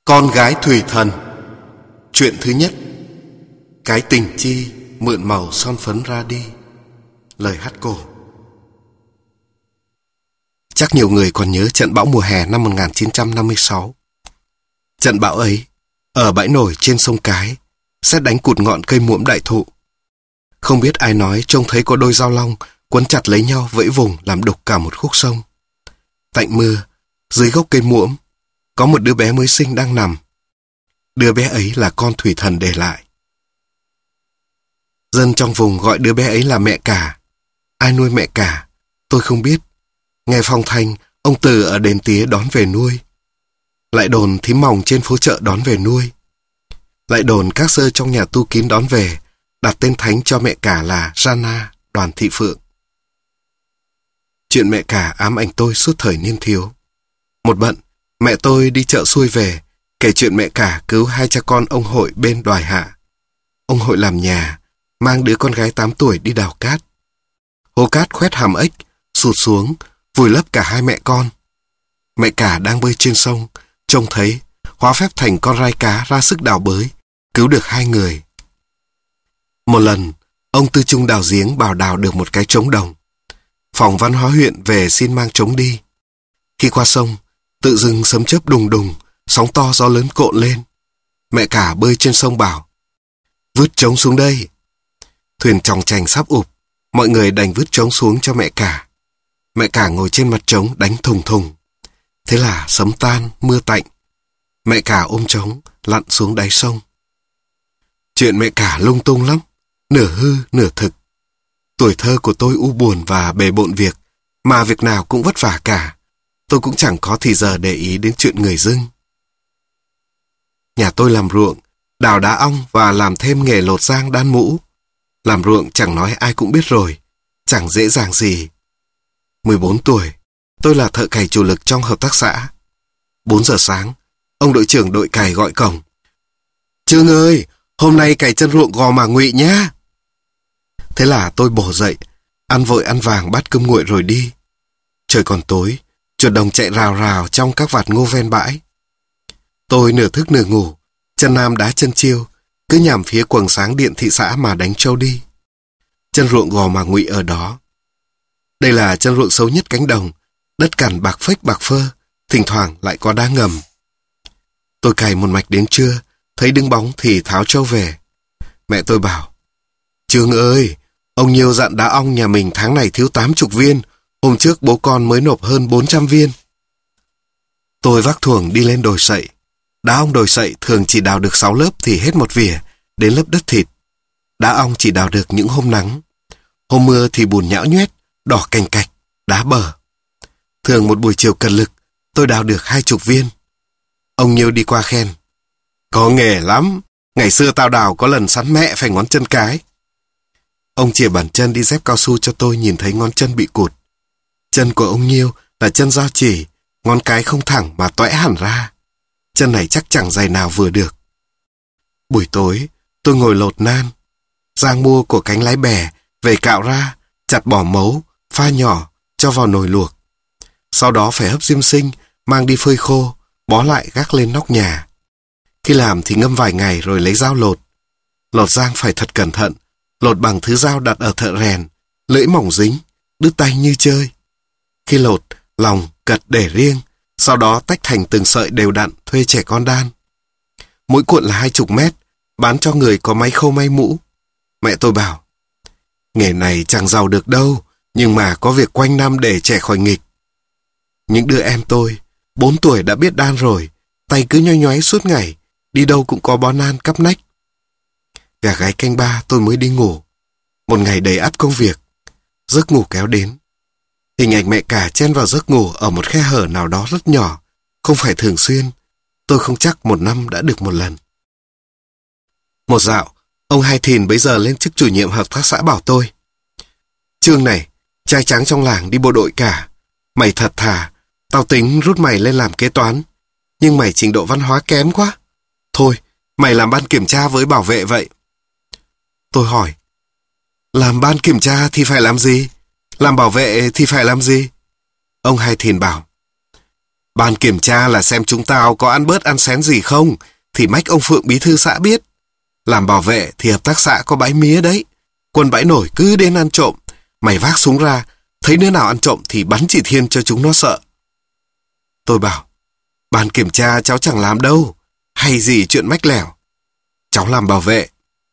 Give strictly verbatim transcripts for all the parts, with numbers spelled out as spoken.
Con gái Thủy Thần. Chuyện thứ nhất. Cái tình chi mượn màu son phấn ra đi. Lời hát cổ. Chắc nhiều người còn nhớ trận bão mùa hè năm một nghìn chín trăm năm mươi sáu. Trận bão ấy, ở bãi nổi trên sông Cái, sét đánh cụt ngọn cây muỗm đại thụ. Không biết ai nói trông thấy có đôi dao long quấn chặt lấy nhau vẫy vùng làm đục cả một khúc sông. Tạnh mưa, dưới gốc cây muỗm, có một đứa bé mới sinh đang nằm. Đứa bé ấy là con Thủy Thần để lại. Dân trong vùng gọi đứa bé ấy là mẹ cả. Ai nuôi mẹ cả, tôi không biết. Nghe phong thanh, ông Từ ở đền tía đón về nuôi. Lại đồn thím Mòng trên phố chợ đón về nuôi. Lại đồn các sơ trong nhà tu kín đón về, đặt tên thánh cho mẹ cả là Rana, Đoàn Thị Phượng. Chuyện mẹ cả ám ảnh tôi suốt thời niên thiếu. Một bận, mẹ tôi đi chợ xuôi về, kể chuyện mẹ cả cứu hai cha con ông Hội bên Đoài Hạ. Ông Hội làm nhà, mang đứa con gái tám tuổi đi đào cát. Hố cát khoét hàm ếch, sụt xuống, vùi lấp cả hai mẹ con. Mẹ cả đang bơi trên sông, trông thấy, hóa phép thành con rai cá ra sức đào bới, cứu được hai người. Một lần, ông Tư Trung đào giếng bảo đào được một cái trống đồng. Phòng văn hóa huyện về xin mang trống đi. Khi qua sông, tự dưng sấm chớp đùng đùng, sóng to gió lớn cộn lên. Mẹ cả bơi trên sông bảo, vứt trống xuống đây. Thuyền chòng chành sắp ụp, mọi người đành vứt trống xuống cho mẹ cả. Mẹ cả ngồi trên mặt trống đánh thùng thùng. Thế là sấm tan, mưa tạnh. Mẹ cả ôm trống, lặn xuống đáy sông. Chuyện mẹ cả lung tung lắm, nửa hư, nửa thực. Tuổi thơ của tôi u buồn và bề bộn việc, mà việc nào cũng vất vả cả. Tôi cũng chẳng có thì giờ để ý đến chuyện người dưng. Nhà tôi làm ruộng, đào đá ong và làm thêm nghề lột giang đan mũ. Làm ruộng chẳng nói ai cũng biết rồi, chẳng dễ dàng gì. mười bốn tuổi, tôi là thợ cày chủ lực trong hợp tác xã. bốn giờ sáng, ông đội trưởng đội cày gọi cổng. Trương ơi, hôm nay cày chân ruộng Gò Mà Ngụy nhá. Thế là tôi bổ dậy, ăn vội ăn vàng bát cơm nguội rồi đi. Trời còn tối, chuột đồng chạy rào rào trong các vạt ngô ven bãi. Tôi nửa thức nửa ngủ, chân nam đá chân chiêu, cứ nhằm phía quầng sáng điện thị xã mà đánh trâu đi. Chân ruộng Gò Mà Ngụy ở đó. Đây là chân ruộng xấu nhất cánh đồng, đất cằn bạc phếch bạc phơ, thỉnh thoảng lại có đá ngầm. Tôi cày một mạch đến trưa, thấy đứng bóng thì tháo trâu về. Mẹ tôi bảo, Trương ơi, ông Nhiêu dặn đá ong nhà mình tháng này thiếu tám chục viên, hôm trước bố con mới nộp hơn bốn trăm viên. Tôi vác thuồng đi lên đồi sậy. Đá ong đồi sậy thường chỉ đào được sáu lớp thì hết một vỉa, đến lớp đất thịt. Đá ong chỉ đào được những hôm nắng. Hôm mưa thì bùn nhão nhoét, đỏ cành cạch, đá bờ. Thường một buổi chiều cần lực, tôi đào được hai chục viên. Ông Nhiêu đi qua khen, có nghề lắm, ngày xưa tao đào có lần sắn mẹ phải ngón chân cái. Ông chìa bàn chân đi dép cao su cho tôi nhìn thấy ngón chân bị cụt. Chân của ông Nhiêu là chân dao chỉ, ngón cái không thẳng mà toẽ hẳn ra. Chân này chắc chẳng giày nào vừa được. Buổi tối, tôi ngồi lột nan. Giang mua của cánh lái bè, về cạo ra, chặt bỏ mấu, pha nhỏ, cho vào nồi luộc. Sau đó phải hấp diêm sinh, mang đi phơi khô, bó lại gác lên nóc nhà. Khi làm thì ngâm vài ngày rồi lấy dao lột. Lột giang phải thật cẩn thận, lột bằng thứ dao đặt ở thợ rèn, lưỡi mỏng dính, đứt tay như chơi. Khi lột, lòng, cật để riêng, sau đó tách thành từng sợi đều đặn thuê trẻ con đan. Mỗi cuộn là hai chục mét, bán cho người có máy khâu may mũ. Mẹ tôi bảo, nghề này chẳng giàu được đâu, nhưng mà có việc quanh năm để trẻ khỏi nghịch. Những đứa em tôi, bốn tuổi đã biết đan rồi, tay cứ nhoay nhoáy suốt ngày, đi đâu cũng có bó nan cắp nách. Gà gáy canh ba tôi mới đi ngủ. Một ngày đầy ắp công việc. Giấc ngủ kéo đến. Hình ảnh mẹ cả chen vào giấc ngủ ở một khe hở nào đó rất nhỏ, không phải thường xuyên. Tôi không chắc một năm đã được một lần. Một dạo, ông Hai Thìn bấy giờ lên chức chủ nhiệm hợp tác xã bảo tôi, Trương này, trai trắng trong làng đi bộ đội cả. Mày thật thà, tao tính rút mày lên làm kế toán. Nhưng mày trình độ văn hóa kém quá. Thôi, mày làm ban kiểm tra với bảo vệ vậy. Tôi hỏi, làm ban kiểm tra thì phải làm gì? Làm bảo vệ thì phải làm gì? Ông Hai Thìn bảo, Ban kiểm tra là xem chúng tao có ăn bớt ăn xén gì không, thì mách ông Phượng bí thư xã biết. Làm bảo vệ thì hợp tác xã có bãi mía đấy. Quân bãi nổi cứ đến ăn trộm. Mày vác súng ra, thấy đứa nào ăn trộm thì bắn chỉ thiên cho chúng nó sợ. Tôi bảo, ban kiểm tra cháu chẳng làm đâu, hay gì chuyện mách lẻo. Cháu làm bảo vệ.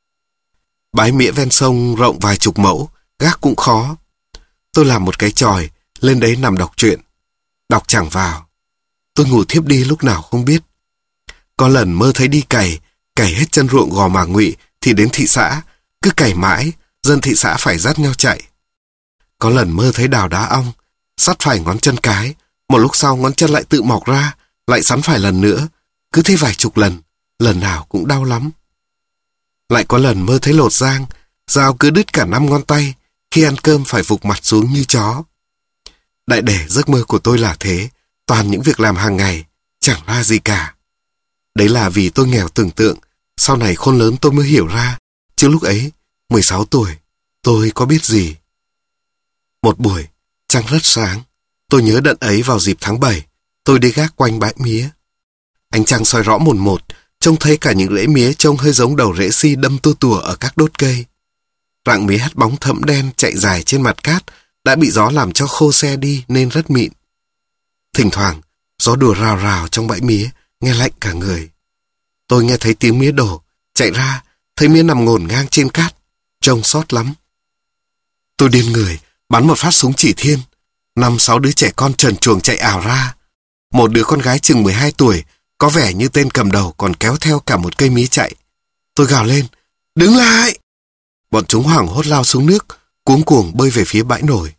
Bãi mía ven sông rộng vài chục mẫu, gác cũng khó. Tôi làm một cái chòi, lên đấy nằm đọc truyện. Đọc chẳng vào. Tôi ngủ thiếp đi lúc nào không biết. Có lần mơ thấy đi cày, cày hết chân ruộng Gò Mả Ngụy thì đến thị xã, cứ cày mãi, dân thị xã phải dắt nhau chạy. Có lần mơ thấy đào đá ong, sắt phải ngón chân cái, một lúc sau ngón chân lại tự mọc ra, lại sắn phải lần nữa, cứ thế vài chục lần, lần nào cũng đau lắm. Lại có lần mơ thấy lột giang, dao cứ đứt cả năm ngón tay, khi ăn cơm phải vụt mặt xuống như chó. Đại để giấc mơ của tôi là thế, toàn những việc làm hàng ngày, chẳng ra gì cả. Đấy là vì tôi nghèo tưởng tượng, sau này khôn lớn tôi mới hiểu ra, chứ lúc ấy, mười sáu tuổi, tôi có biết gì. Một buổi, trăng rất sáng, tôi nhớ đợt ấy vào dịp tháng bảy, tôi đi gác quanh bãi mía. Ánh trăng soi rõ mồn một, trông thấy cả những rễ mía trông hơi giống đầu rễ si đâm tua tùa ở các đốt cây. Rặng mía hắt bóng thẫm đen chạy dài trên mặt cát, đã bị gió làm cho khô xe đi nên rất mịn. Thỉnh thoảng, gió đùa rào rào trong bãi mía, nghe lạnh cả người. Tôi nghe thấy tiếng mía đổ, chạy ra, thấy mía nằm ngổn ngang trên cát, trông xót lắm. Tôi điên người, bắn một phát súng chỉ thiên. Năm sáu đứa trẻ con trần truồng chạy ảo ra. Một đứa con gái chừng mười hai tuổi, có vẻ như tên cầm đầu còn kéo theo cả một cây mía chạy. Tôi gào lên, đứng lại! Bọn chúng hoảng hốt lao xuống nước, cuống cuồng bơi về phía bãi nổi.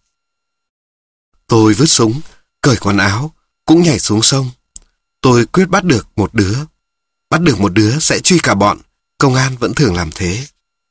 Tôi vứt súng, cởi quần áo, cũng nhảy xuống sông. Tôi quyết bắt được một đứa. Bắt được một đứa sẽ truy cả bọn, công an vẫn thường làm thế.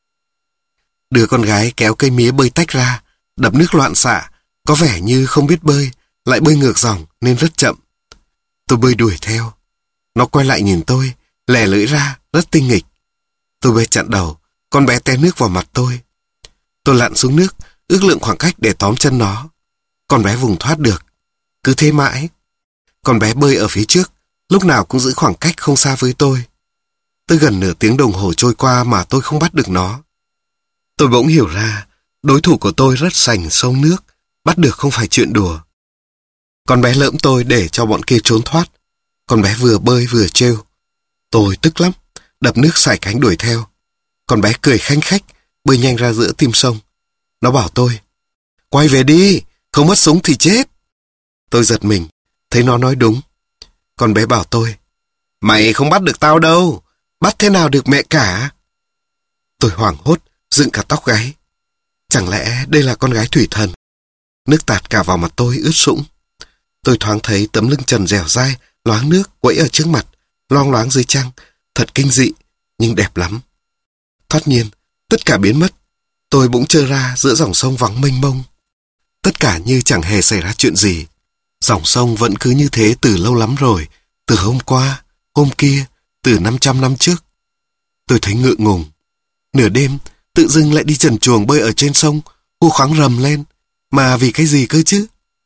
Đứa con gái kéo cây mía bơi tách ra, đập nước loạn xạ, có vẻ như không biết bơi, lại bơi ngược dòng nên rất chậm. Tôi bơi đuổi theo. Nó quay lại nhìn tôi, lè lưỡi ra, rất tinh nghịch. Tôi bơi chặn đầu, con bé té nước vào mặt tôi. Tôi lặn xuống nước, ước lượng khoảng cách để tóm chân nó. Con bé vùng thoát được. Cứ thế mãi. Con bé bơi ở phía trước, lúc nào cũng giữ khoảng cách không xa với tôi. Tới gần nửa tiếng đồng hồ trôi qua mà tôi không bắt được nó. Tôi bỗng hiểu ra, đối thủ của tôi rất sành sông nước, bắt được không phải chuyện đùa. Con bé lỡm tôi để cho bọn kia trốn thoát. Con bé vừa bơi vừa trêu. Tôi tức lắm, đập nước sải cánh đuổi theo. Con bé cười khanh khách, bơi nhanh ra giữa tim sông. Nó bảo tôi, quay về đi, không mất súng thì chết. Tôi giật mình, thấy nó nói đúng. Con bé bảo tôi, mày không bắt được tao đâu, bắt thế nào được mẹ cả. Tôi hoảng hốt, dựng cả tóc gáy. Chẳng lẽ đây là con gái thủy thần? Nước tạt cả vào mặt tôi ướt sũng. Tôi thoáng thấy tấm lưng trần dẻo dai, loáng nước quẫy ở trước mặt, loang loáng dưới trăng, thật kinh dị, nhưng đẹp lắm. Thoát nhiên, tất cả biến mất. Tôi bỗng trơ ra giữa dòng sông vắng mênh mông. Tất cả như chẳng hề xảy ra chuyện gì. Dòng sông vẫn cứ như thế từ lâu lắm rồi, từ hôm qua, hôm kia, từ năm trăm năm trước. Tôi thấy ngượng ngùng. Nửa đêm, tự dưng lại đi trần truồng bơi ở trên sông, hô khoáng rầm lên. Mà vì cái gì cơ chứ?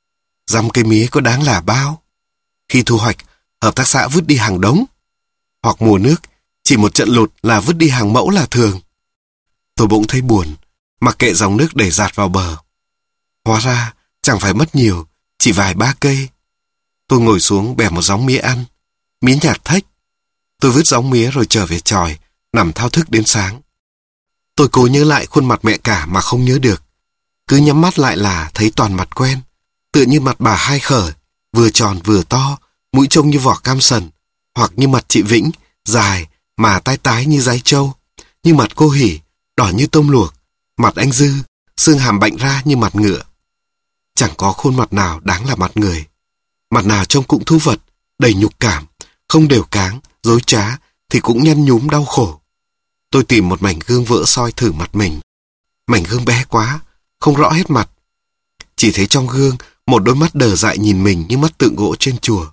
Dăm cây mía có đáng là bao? Khi thu hoạch, hợp tác xã vứt đi hàng đống. Hoặc mùa nước, chỉ một trận lụt là vứt đi hàng mẫu là thường. Tôi bỗng thấy buồn, mặc kệ dòng nước đẩy dạt vào bờ. Hóa ra, chẳng phải mất nhiều, chỉ vài ba cây. Tôi ngồi xuống bẻ một gióng mía ăn. Mía nhạt thách. Tôi vứt gióng mía rồi trở về chòi, nằm thao thức đến sáng. Tôi cố nhớ lại khuôn mặt mẹ cả mà không nhớ được. Cứ nhắm mắt lại là thấy toàn mặt quen. Tựa như mặt bà Hai Khởi, vừa tròn vừa to, mũi trông như vỏ cam sần. Hoặc như mặt chị Vĩnh, dài, mà tái tái như dái trâu. Như mặt cô Hỷ, đỏ như tôm luộc. Mặt anh Dư, xương hàm bạnh ra như mặt ngựa. Chẳng có khuôn mặt nào đáng là mặt người. Mặt nào trông cũng thú vật, đầy nhục cảm, không đều cáng, dối trá, thì cũng nhăn nhúm đau khổ. Tôi tìm một mảnh gương vỡ soi thử mặt mình. Mảnh gương bé quá, không rõ hết mặt. Chỉ thấy trong gương, một đôi mắt đờ dại nhìn mình như mắt tượng gỗ trên chùa.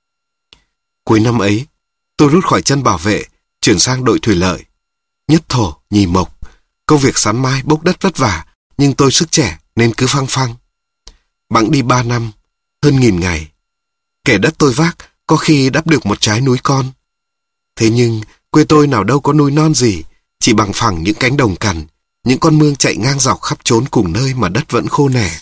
Cuối năm ấy, tôi rút khỏi chân bảo vệ, chuyển sang đội thủy lợi. Nhất thổ, nhì mộc. Công việc sắn mai bốc đất vất vả, nhưng tôi sức trẻ nên cứ phăng phăng. Bẵng đi ba năm, hơn nghìn ngày. Kể đất tôi vác, có khi đắp được một trái núi con. Thế nhưng, quê tôi nào đâu có núi non gì, chỉ bằng phẳng những cánh đồng cằn, những con mương chạy ngang dọc khắp chốn cùng nơi mà đất vẫn khô nẻ.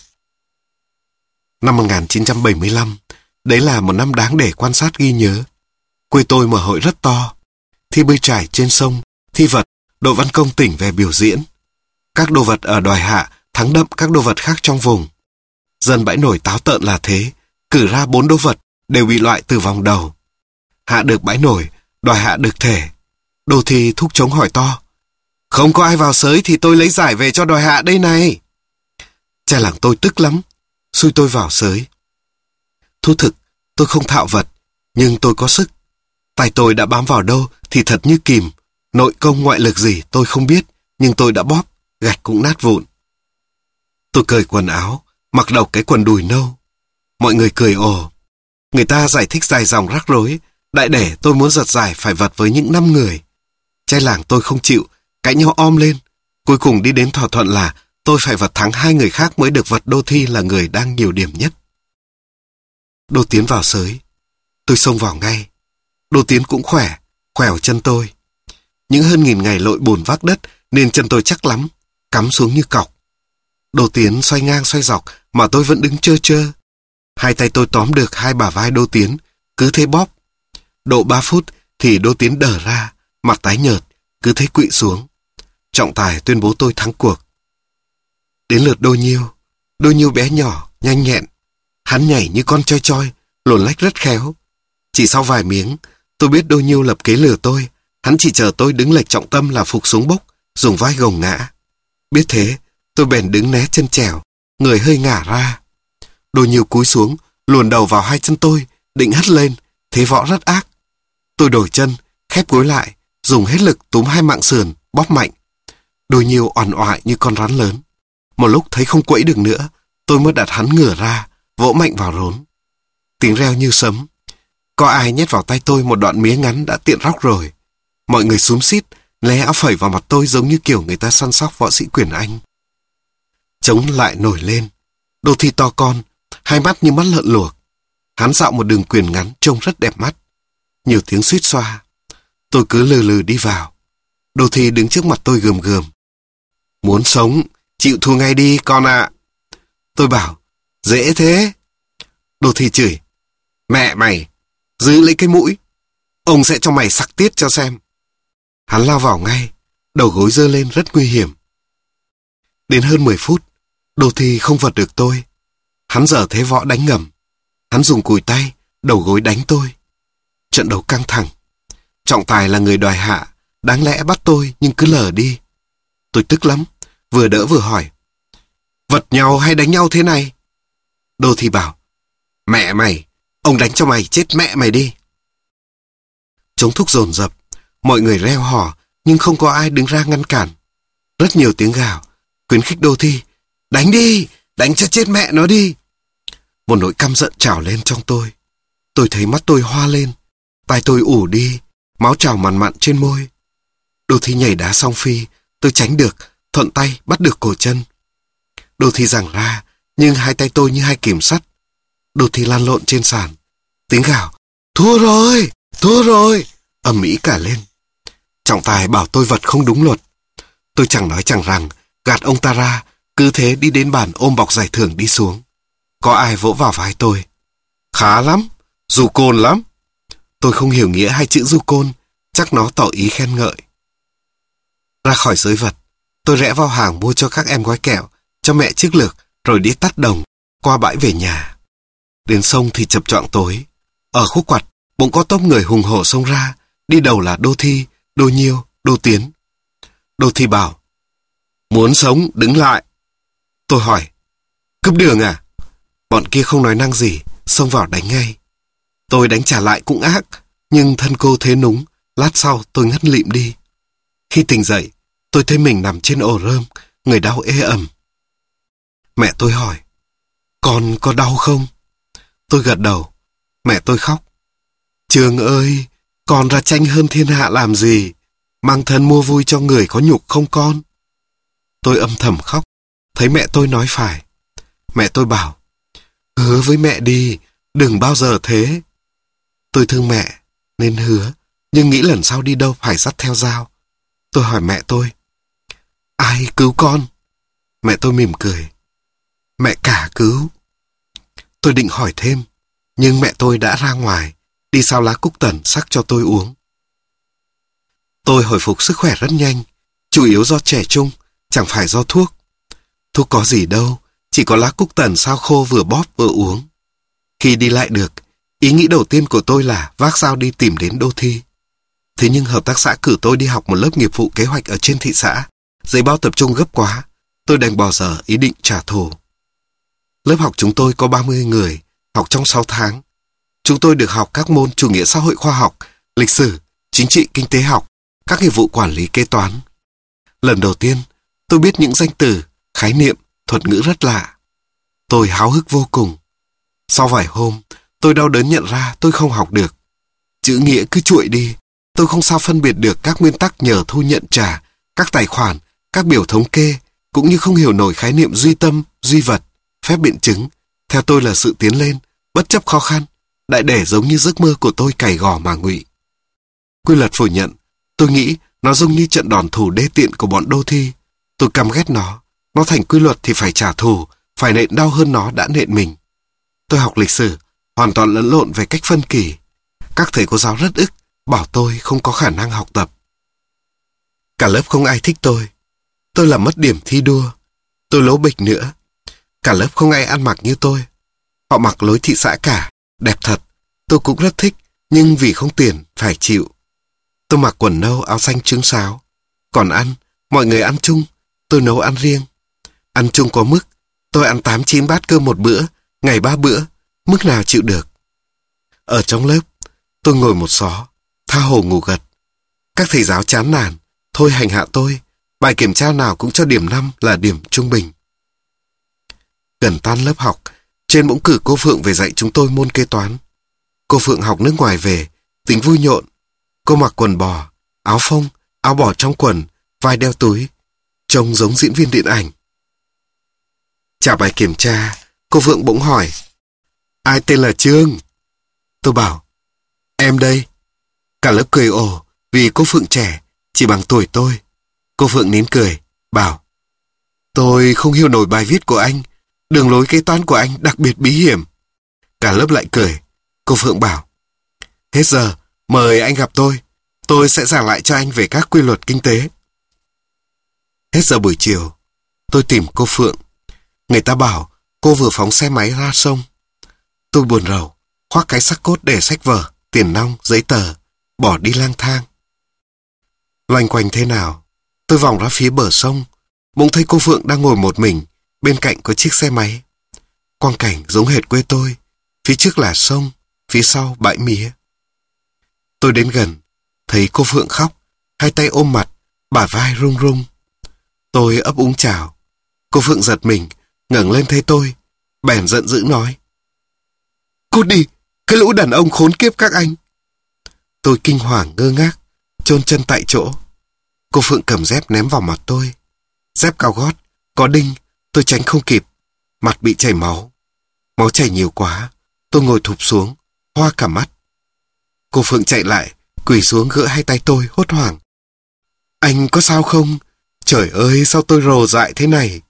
Năm một nghìn chín trăm bảy mươi lăm, đấy là một năm đáng để quan sát ghi nhớ. Quê tôi mở hội rất to, thi bơi trải trên sông, thi vật, đội văn công tỉnh về biểu diễn. Các đồ vật ở Đoài Hạ thắng đậm các đồ vật khác trong vùng. Dân Bãi Nổi táo tợn là thế, cử ra bốn đồ vật đều bị loại từ vòng đầu. Hạ được Bãi Nổi, Đoài Hạ được thể. Đồ thì thúc trống hỏi to: "Không có ai vào sới thì tôi lấy giải về cho Đoài Hạ đây này." Trai làng tôi tức lắm, xui tôi vào sới. Thú thực, tôi không thạo vật, nhưng tôi có sức. Tay tôi đã bám vào đâu thì thật như kìm. Nội công ngoại lực gì tôi không biết, nhưng tôi đã bóp, gạch cũng nát vụn. Tôi cởi quần áo, mặc đầu cái quần đùi nâu. Mọi người cười ồ. Người ta giải thích dài dòng rắc rối, đại để tôi muốn giật giải phải vật với những năm người. Trai làng tôi không chịu, cãi nhau om lên. Cuối cùng đi đến thỏa thuận là tôi phải vật thắng hai người khác mới được vật đô thi là người đang nhiều điểm nhất. Đô Tiến vào sới. Tôi xông vào ngay. Đô Tiến cũng khỏe, khỏe chân tôi. Những hơn nghìn ngày lội bùn vác đất nên chân tôi chắc lắm, cắm xuống như cọc. Đô Tiến xoay ngang xoay dọc mà tôi vẫn đứng trơ trơ. Hai tay tôi tóm được hai bả vai Đô Tiến, cứ thế bóp. Độ ba phút thì Đô Tiến đờ ra, mặt tái nhợt, cứ thế quỵ xuống. Trọng tài tuyên bố tôi thắng cuộc. Đến lượt Đô Nhiêu. Đô Nhiêu bé nhỏ, nhanh nhẹn. Hắn nhảy như con choi choi, lồn lách rất khéo. Chỉ sau vài miếng, tôi biết Đô Nhiêu lập kế lừa tôi. Hắn chỉ chờ tôi đứng lệch trọng tâm là phục xuống bốc, dùng vai gồng ngã. Biết thế, tôi bèn đứng né chân trèo, người hơi ngả ra. Đô Nhiêu cúi xuống, luồn đầu vào hai chân tôi, định hất lên, thế võ rất ác. Tôi đổi chân, khép gối lại, dùng hết lực túm hai mạng sườn, bóp mạnh. Đô Nhiêu oằn oại như con rắn lớn. Một lúc thấy không quẫy được nữa, tôi mới đặt hắn ngửa ra, vỗ mạnh vào rốn. Tiếng reo như sấm. Có ai nhét vào tay tôi một đoạn mía ngắn đã tiện róc rồi. Mọi người xúm xít, lé áo phẩy vào mặt tôi giống như kiểu người ta săn sóc võ sĩ quyền Anh. Trống lại nổi lên. Đô Thi to con, hai mắt như mắt lợn luộc. Hắn dạo một đường quyền ngắn trông rất đẹp mắt. Nhiều tiếng suýt xoa. Tôi cứ lừ lừ đi vào. Đô Thi đứng trước mặt tôi gườm gườm. Muốn sống, chịu thua ngay đi con ạ. Tôi bảo, dễ thế. Đô Thi chửi. Mẹ mày, giữ lấy cái mũi. Ông sẽ cho mày sặc tiết cho xem. Hắn lao vào ngay, đầu gối giơ lên rất nguy hiểm. Đến hơn mười phút, Đô Thi không vật được tôi. Hắn dở thế võ đánh ngầm. Hắn dùng cùi tay, đầu gối đánh tôi. Trận đấu căng thẳng. Trọng tài là người Đoài Hạ, đáng lẽ bắt tôi nhưng cứ lờ đi. Tôi tức lắm, vừa đỡ vừa hỏi. Vật nhau hay đánh nhau thế này? Đô Thi bảo. Mẹ mày, ông đánh cho mày chết mẹ mày đi. Trống thúc dồn dập, mọi người reo hò nhưng không có ai đứng ra ngăn cản. Rất nhiều tiếng gào, khuyến khích Đô Thi. Đánh đi, đánh cho chết mẹ nó đi. Một nỗi căm giận trào lên trong tôi. Tôi thấy mắt tôi hoa lên, tai tôi ủ đi, máu trào mằn mặn trên môi. Đô Thi nhảy đá song phi, tôi tránh được, thuận tay bắt được cổ chân. Đô Thi giằng ra, nhưng hai tay tôi như hai kìm sắt. Đô Thi lăn lộn trên sàn. Tiếng gào, thua rồi, thua rồi, ầm ĩ cả lên. Trọng tài bảo tôi vật không đúng luật. Tôi chẳng nói chẳng rằng, gạt ông ta ra, cứ thế đi đến bàn ôm bọc giải thưởng đi xuống. Có ai vỗ vào vai tôi. Khá lắm, du côn lắm. Tôi không hiểu nghĩa hai chữ du côn, chắc nó tỏ ý khen ngợi. Ra khỏi giới vật, tôi rẽ vào hàng mua cho các em gói kẹo, cho mẹ chiếc lược, rồi đi tắt đồng, qua bãi về nhà. Đến sông thì chập choạng tối. Ở khúc quặt, bỗng có tốp người hùng hổ xông ra, đi đầu là Đô Thi, Đô Nhiêu, Đô Tiến. Đô Thi bảo, muốn sống đứng lại. Tôi hỏi, cướp đường à? Bọn kia không nói năng gì, xông vào đánh ngay. Tôi đánh trả lại cũng ác, nhưng thân cô thế núng, lát sau tôi ngất lịm đi. Khi tỉnh dậy, tôi thấy mình nằm trên ổ rơm, người đau ê ẩm. Mẹ tôi hỏi, con có đau không? Tôi gật đầu. Mẹ tôi khóc. Trường ơi, con ra tranh hơn thiên hạ làm gì? Mang thân mua vui cho người có nhục không con? Tôi âm thầm khóc, thấy mẹ tôi nói phải. Mẹ tôi bảo, hứa với mẹ đi, Đừng bao giờ thế. Tôi thương mẹ, nên hứa, nhưng nghĩ lần sau đi đâu phải dắt theo dao. Tôi hỏi mẹ tôi, ai cứu con? Mẹ tôi mỉm cười, mẹ cả cứu. Tôi định hỏi thêm, nhưng mẹ tôi đã ra ngoài, đi sao lá cúc tần sắc cho tôi uống. Tôi hồi phục sức khỏe rất nhanh, chủ yếu do trẻ trung, chẳng phải do thuốc. Thuốc có gì đâu, chỉ có lá cúc tần sao khô vừa bóp vừa uống. Khi đi lại được, ý nghĩ đầu tiên của tôi là vác dao đi tìm đến đô thi. Thế nhưng hợp tác xã cử tôi đi học một lớp nghiệp vụ kế hoạch ở trên thị xã. Giấy báo tập trung gấp quá, tôi đành bỏ dở ý định trả thù. Lớp học chúng tôi có ba mươi người, học trong sáu tháng. Chúng tôi được học các môn chủ nghĩa xã hội khoa học, lịch sử, chính trị kinh tế học, các nghiệp vụ quản lý kế toán. Lần đầu tiên, tôi biết những danh từ, khái niệm, thuật ngữ rất lạ. Tôi háo hức vô cùng. Sau vài hôm, tôi đau đớn nhận ra tôi không học được. Chữ nghĩa cứ chuội đi, tôi không sao phân biệt được các nguyên tắc nhờ thu nhận trả, các tài khoản, các biểu thống kê, cũng như không hiểu nổi khái niệm duy tâm, duy vật, phép biện chứng. Theo tôi là sự tiến lên, bất chấp khó khăn, đại để giống như giấc mơ của tôi cày gò mà ngụy. Quy luật phủ nhận, tôi nghĩ nó giống như trận đòn thù đê tiện của bọn đô thi. Tôi căm ghét nó, nó thành quy luật thì phải trả thù, phải nện đau hơn nó đã nện mình. Tôi học lịch sử, hoàn toàn lẫn lộn về cách phân kỳ. Các thầy cô giáo rất ức, bảo tôi không có khả năng học tập. Cả lớp không ai thích tôi. Tôi làm mất điểm thi đua. Tôi lố bịch nữa. Cả lớp không ai ăn mặc như tôi. Họ mặc lối thị xã cả, đẹp thật. Tôi cũng rất thích, nhưng vì không tiền, phải chịu. Tôi mặc quần nâu áo xanh trứng sáo. Còn ăn, mọi người ăn chung, tôi nấu ăn riêng. Ăn chung có mức, tôi ăn tám chín bát cơm một bữa, ngày ba bữa, mức nào chịu được. Ở trong lớp, tôi ngồi một xó, tha hồ ngủ gật. Các thầy giáo chán nản, thôi hành hạ tôi, bài kiểm tra nào cũng cho điểm năm là điểm trung bình. Gần tan lớp học, trên bỗng cử cô Phượng về dạy chúng tôi môn kế toán. Cô Phượng học nước ngoài về, tính vui nhộn. Cô mặc quần bò, áo phông, áo bò trong quần, vai đeo túi, trông giống diễn viên điện ảnh. Trả bài kiểm tra, cô Phượng bỗng hỏi, ai tên là Trương? Tôi bảo, em đây. Cả lớp cười ồ, vì cô Phượng trẻ, chỉ bằng tuổi tôi. Cô Phượng nín cười, bảo, tôi không hiểu nổi bài viết của anh, đường lối kế toán của anh đặc biệt bí hiểm. Cả lớp lại cười. Cô Phượng bảo, hết giờ, mời anh gặp tôi, tôi sẽ giảng lại cho anh về các quy luật kinh tế. Hết giờ buổi chiều, tôi tìm cô Phượng. Người ta bảo cô vừa phóng xe máy ra sông. Tôi buồn rầu, khoác cái xắc cốt để sách vở, tiền nong, giấy tờ, bỏ đi lang thang. Loanh quanh thế nào, tôi vòng ra phía bờ sông, bỗng thấy cô Phượng đang ngồi một mình, bên cạnh có chiếc xe máy. Quang cảnh giống hệt quê tôi, phía trước là sông, phía sau bãi mía. Tôi đến gần, thấy cô Phượng khóc, hai tay ôm mặt, bả vai rung rung. Tôi ấp úng chào. Cô Phượng giật mình, ngẩng lên thấy tôi, bèn giận dữ nói, cút đi, cái lũ đàn ông khốn kiếp các anh. Tôi kinh hoàng ngơ ngác, chôn chân tại chỗ. Cô Phượng cầm dép ném vào mặt tôi. Dép cao gót, có đinh, tôi tránh không kịp, mặt bị chảy máu. Máu chảy nhiều quá, tôi ngồi thụp xuống, hoa cả mắt. Cô Phượng chạy lại, quỳ xuống gỡ hai tay tôi hốt hoảng. Anh có sao không? Trời ơi, sao tôi rồ dại thế này?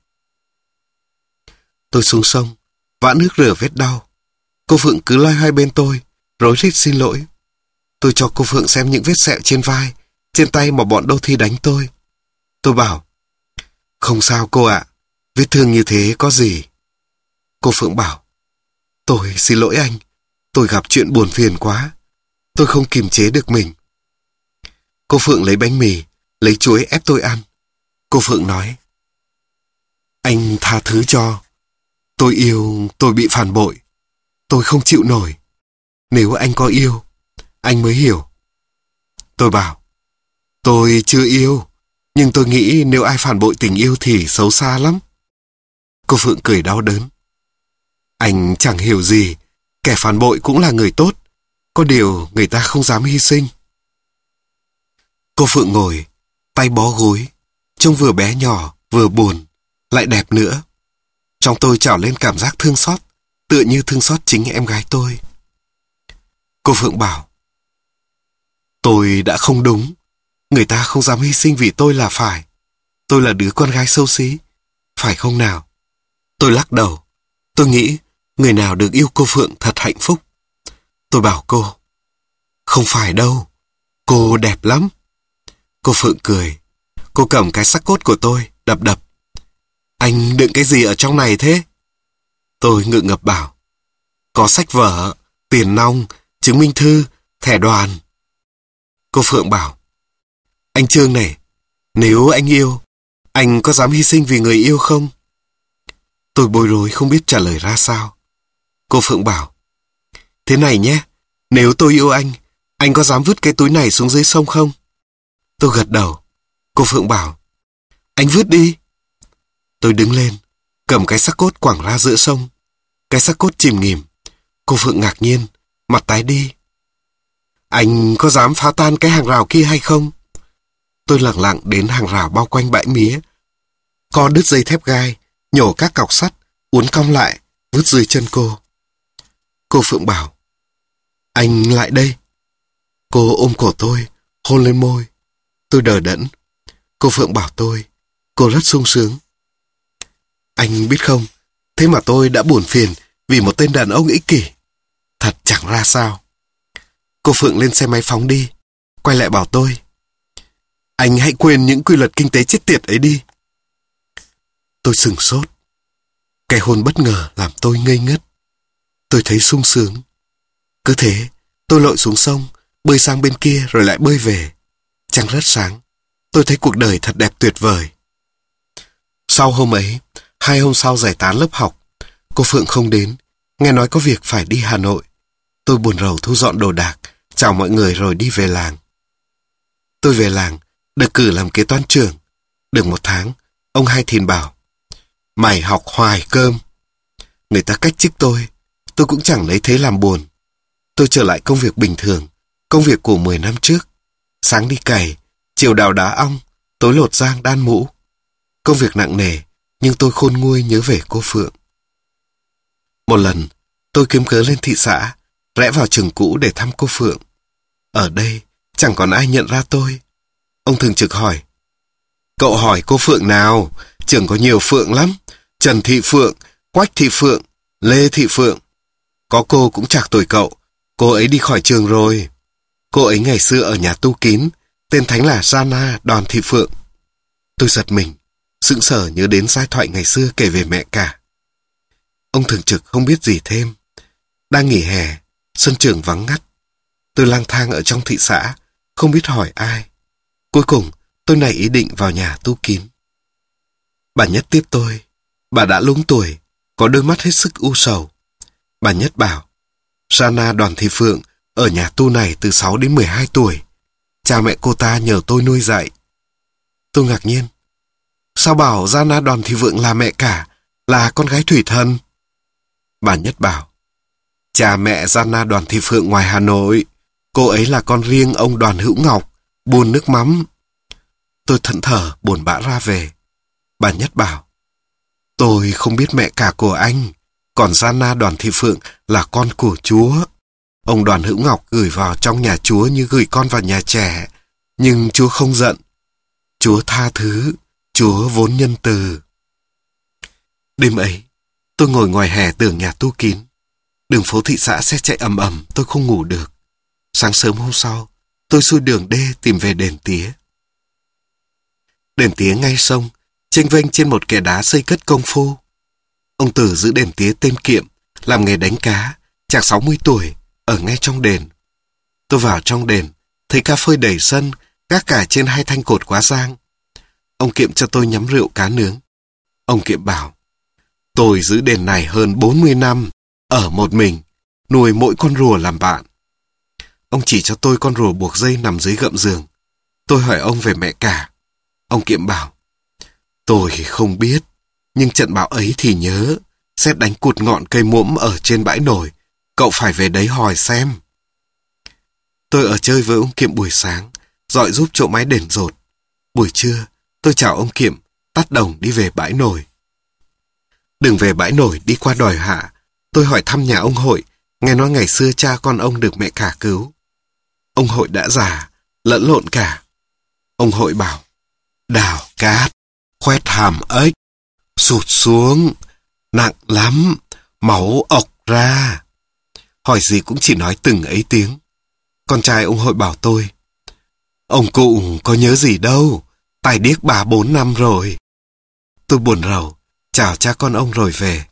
Tôi xuống sông, vã nước rửa vết đau. Cô Phượng cứ loay hoay bên tôi, rối rít xin lỗi. Tôi cho cô Phượng xem những vết sẹo trên vai, trên tay mà bọn đô thi đánh tôi. Tôi bảo, không sao cô ạ, vết thương như thế có gì. Cô Phượng bảo, tôi xin lỗi anh, tôi gặp chuyện buồn phiền quá, tôi không kiềm chế được mình. Cô Phượng lấy bánh mì, lấy chuối ép tôi ăn. Cô Phượng nói, anh tha thứ cho. Tôi yêu, tôi bị phản bội. Tôi không chịu nổi. Nếu anh có yêu, anh mới hiểu. Tôi bảo, tôi chưa yêu, nhưng tôi nghĩ nếu ai phản bội tình yêu thì xấu xa lắm. Cô Phượng cười đau đớn. Anh chẳng hiểu gì, kẻ phản bội cũng là người tốt, có điều người ta không dám hy sinh. Cô Phượng ngồi, tay bó gối, trông vừa bé nhỏ, vừa buồn, lại đẹp nữa. Trong tôi trào lên cảm giác thương xót, tựa như thương xót chính em gái tôi. Cô Phượng bảo, tôi đã không đúng. Người ta không dám hy sinh vì tôi là phải. Tôi là đứa con gái xấu xí, phải không nào? Tôi lắc đầu. Tôi nghĩ người nào được yêu cô Phượng thật hạnh phúc. Tôi bảo cô, không phải đâu, cô đẹp lắm. Cô Phượng cười. Cô cầm cái xắc cốt của tôi, đập đập. Anh đựng cái gì ở trong này thế? Tôi ngượng ngập bảo, có sách vở, tiền nong, chứng minh thư, thẻ đoàn. Cô Phượng bảo, anh Trương này, nếu anh yêu, anh có dám hy sinh vì người yêu không? Tôi bối rối không biết trả lời ra sao. Cô Phượng bảo, thế này nhé, nếu tôi yêu anh, anh có dám vứt cái túi này xuống dưới sông không? Tôi gật đầu. Cô Phượng bảo, anh vứt đi. Tôi đứng lên, cầm cái xắc cốt quẳng ra giữa sông. Cái xắc cốt chìm nghỉm. Cô Phượng ngạc nhiên, mặt tái đi. Anh có dám phá tan cái hàng rào kia hay không? Tôi lẳng lặng đến hàng rào bao quanh bãi mía. Co đứt dây thép gai, nhổ các cọc sắt, uốn cong lại, vứt dưới chân cô. Cô Phượng bảo, anh lại đây. Cô ôm cổ tôi, hôn lên môi. Tôi đờ đẫn. Cô Phượng bảo tôi, cô rất sung sướng. Anh biết không, thế mà tôi đã buồn phiền vì một tên đàn ông ích kỷ. Thật chẳng ra sao. Cô Phượng lên xe máy phóng đi, quay lại bảo tôi, anh hãy quên những quy luật kinh tế chết tiệt ấy đi. Tôi sửng sốt. Cái hôn bất ngờ làm tôi ngây ngất. Tôi thấy sung sướng. Cứ thế, tôi lội xuống sông, bơi sang bên kia rồi lại bơi về. Trăng rất sáng. Tôi thấy cuộc đời thật đẹp tuyệt vời. Sau hôm ấy, hai hôm sau giải tán lớp học, cô Phượng không đến, nghe nói có việc phải đi Hà Nội. Tôi buồn rầu thu dọn đồ đạc, chào mọi người rồi đi về làng. Tôi về làng, được cử làm kế toán trưởng. Được một tháng, ông Hai Thìn bảo, mày học hoài cơm. Người ta cách chức tôi, tôi cũng chẳng lấy thế làm buồn. Tôi trở lại công việc bình thường, công việc của mười năm trước. Sáng đi cày, chiều đào đá ong, tối lột giang đan mũ. Công việc nặng nề, nhưng tôi khôn nguôi nhớ về cô Phượng. Một lần, tôi kiếm cớ lên thị xã, rẽ vào trường cũ để thăm cô Phượng. Ở đây, chẳng còn ai nhận ra tôi. Ông thường trực hỏi, cậu hỏi cô Phượng nào? Trường có nhiều Phượng lắm. Trần Thị Phượng, Quách Thị Phượng, Lê Thị Phượng. Có cô cũng chạc tuổi cậu, cô ấy đi khỏi trường rồi. Cô ấy ngày xưa ở nhà tu kín, tên thánh là Gianna Đoàn Thị Phượng. Tôi giật mình, sững sờ nhớ đến giai thoại ngày xưa kể về mẹ cả. Ông thường trực không biết gì thêm. Đang nghỉ hè, sân trường vắng ngắt. Tôi lang thang ở trong thị xã, không biết hỏi ai. Cuối cùng, tôi nảy ý định vào nhà tu kín. Bà Nhất tiếp tôi. Bà đã lúng tuổi, có đôi mắt hết sức u sầu. Bà Nhất bảo, Gianna Đoàn Thị Phượng ở nhà tu này từ sáu đến mười hai tuổi. Cha mẹ cô ta nhờ tôi nuôi dạy. Tôi ngạc nhiên. Sao bảo Gianna Đoàn Thị Phượng là mẹ cả, là con gái thủy thần? Bà Nhất bảo, cha mẹ Gianna Đoàn Thị Phượng ngoài Hà Nội. Cô ấy là con riêng ông Đoàn Hữu Ngọc, buôn nước mắm. Tôi thẫn thờ buồn bã ra về. Bà Nhất bảo, tôi không biết mẹ cả của anh, còn Gianna Đoàn Thị Phượng là con của Chúa. Ông Đoàn Hữu Ngọc gửi vào trong nhà Chúa như gửi con vào nhà trẻ, nhưng Chúa không giận. Chúa tha thứ, Chúa vốn nhân từ. Đêm ấy, tôi ngồi ngoài hè tường nhà tu kín. Đường phố thị xã xe chạy ầm ầm, tôi không ngủ được. Sáng sớm hôm sau, tôi xuôi đường đê tìm về đền tía. Đền tía ngay sông, chênh vênh trên một kẻ đá xây cất công phu. Ông Tử giữ đền tía tên Kiệm, làm nghề đánh cá, chạc sáu mươi tuổi, ở ngay trong đền. Tôi vào trong đền, thấy cá phơi đầy sân, gác cả trên hai thanh cột quá giang. Ông Kiệm cho tôi nhắm rượu cá nướng. Ông Kiệm bảo, tôi giữ đền này hơn bốn mươi năm, ở một mình, nuôi mỗi con rùa làm bạn. Ông chỉ cho tôi con rùa buộc dây nằm dưới gậm giường. Tôi hỏi ông về mẹ cả. Ông Kiệm bảo, tôi không biết, nhưng trận bão ấy thì nhớ, sét đánh cụt ngọn cây muỗm ở trên bãi nổi, cậu phải về đấy hỏi xem. Tôi ở chơi với ông Kiệm buổi sáng, dọi giúp chỗ máy đèn rột. Buổi trưa, tôi chào ông Kiệm, tắt đồng đi về bãi nổi. Đừng về bãi nổi đi qua đồi Hạ, Tôi hỏi thăm nhà ông Hội, nghe nói ngày xưa cha con ông được mẹ cả cứu. Ông Hội đã già, lẫn lộn cả. Ông Hội bảo, đào cát, khoét hàm ếch, sụt xuống, nặng lắm, máu ọc ra. Hỏi gì cũng chỉ nói từng ấy tiếng. Con trai ông Hội bảo tôi, ông cụ có nhớ gì đâu, tài điếc ba bốn năm rồi. Tôi buồn rầu, chào cha con ông rồi về.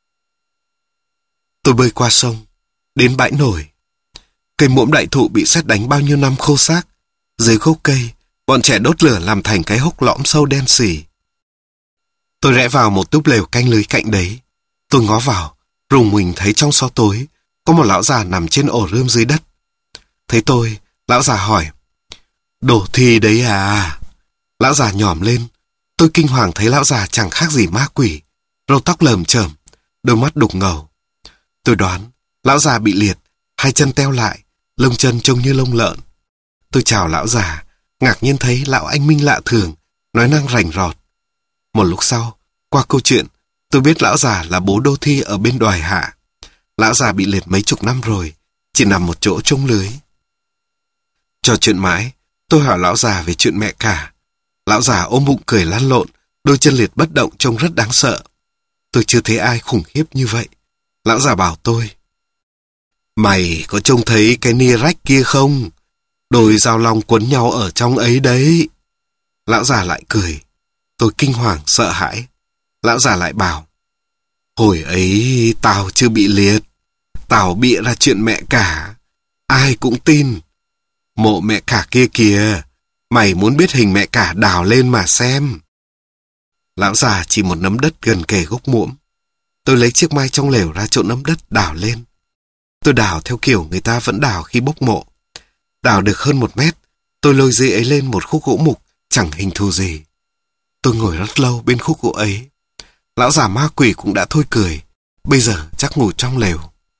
Tôi bơi qua sông, đến bãi nổi. Cây muỗng đại thụ bị sét đánh bao nhiêu năm khô xác. Dưới gốc cây, bọn trẻ đốt lửa làm thành cái hốc lõm sâu đen sì. Tôi rẽ vào một túp lều canh lưới cạnh đấy. Tôi ngó vào, rùng mình thấy trong xó tối, có một lão già nằm trên ổ rơm dưới đất. Thấy tôi, lão già hỏi, đổ thi đấy à? Lão già nhỏm lên. Tôi kinh hoàng thấy lão già chẳng khác gì ma quỷ, râu tóc lởm chởm, đôi mắt đục ngầu. Tôi đoán, lão già bị liệt, hai chân teo lại, lông chân trông như lông lợn. Tôi chào lão già, ngạc nhiên thấy lão anh minh lạ thường, nói năng rành rọt. Một lúc sau, qua câu chuyện, tôi biết lão già là bố Đô Thi ở bên Đoài Hạ. Lão già bị liệt mấy chục năm rồi, chỉ nằm một chỗ trông lưới. Trò chuyện mãi, tôi hỏi lão già về chuyện mẹ cả. Lão già ôm bụng cười lăn lộn, đôi chân liệt bất động trông rất đáng sợ. Tôi chưa thấy ai khủng khiếp như vậy. Lão già bảo tôi, mày có trông thấy cái nia rách kia không? Đôi dao long quấn nhau ở trong ấy đấy. Lão già lại cười. Tôi kinh hoàng, sợ hãi. Lão già lại bảo, hồi ấy tao chưa bị liệt. Tao bịa ra chuyện mẹ cả. Ai cũng tin. Mộ mẹ cả kia kìa. Mày muốn biết hình mẹ cả đào lên mà xem. Lão già chỉ một nấm đất gần kề gốc muỗng. Tôi lấy chiếc mai trong lều ra chỗ nấm đất đào lên. Tôi đào theo kiểu người ta vẫn đào khi bốc mộ. Đào được hơn một mét, tôi lôi dưới ấy lên một khúc gỗ mục, chẳng hình thù gì. Tôi ngồi rất lâu bên khúc gỗ ấy. Lão già ma quỷ cũng đã thôi cười. Bây giờ chắc ngủ trong lều.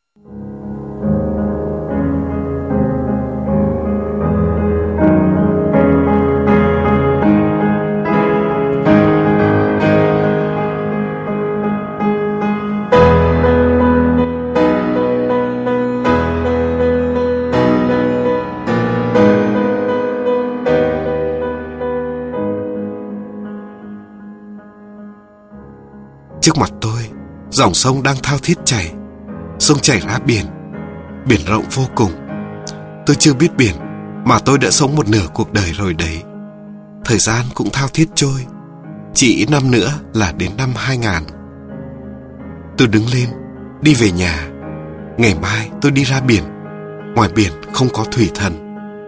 Trước mặt tôi, dòng sông đang thao thiết chảy. Sông chảy ra biển. Biển rộng vô cùng. Tôi chưa biết biển, mà tôi đã sống một nửa cuộc đời rồi đấy. Thời gian cũng thao thiết trôi. Chỉ năm nữa là đến năm hai nghìn. Tôi đứng lên, đi về nhà. Ngày mai tôi đi ra biển. Ngoài biển không có thủy thần.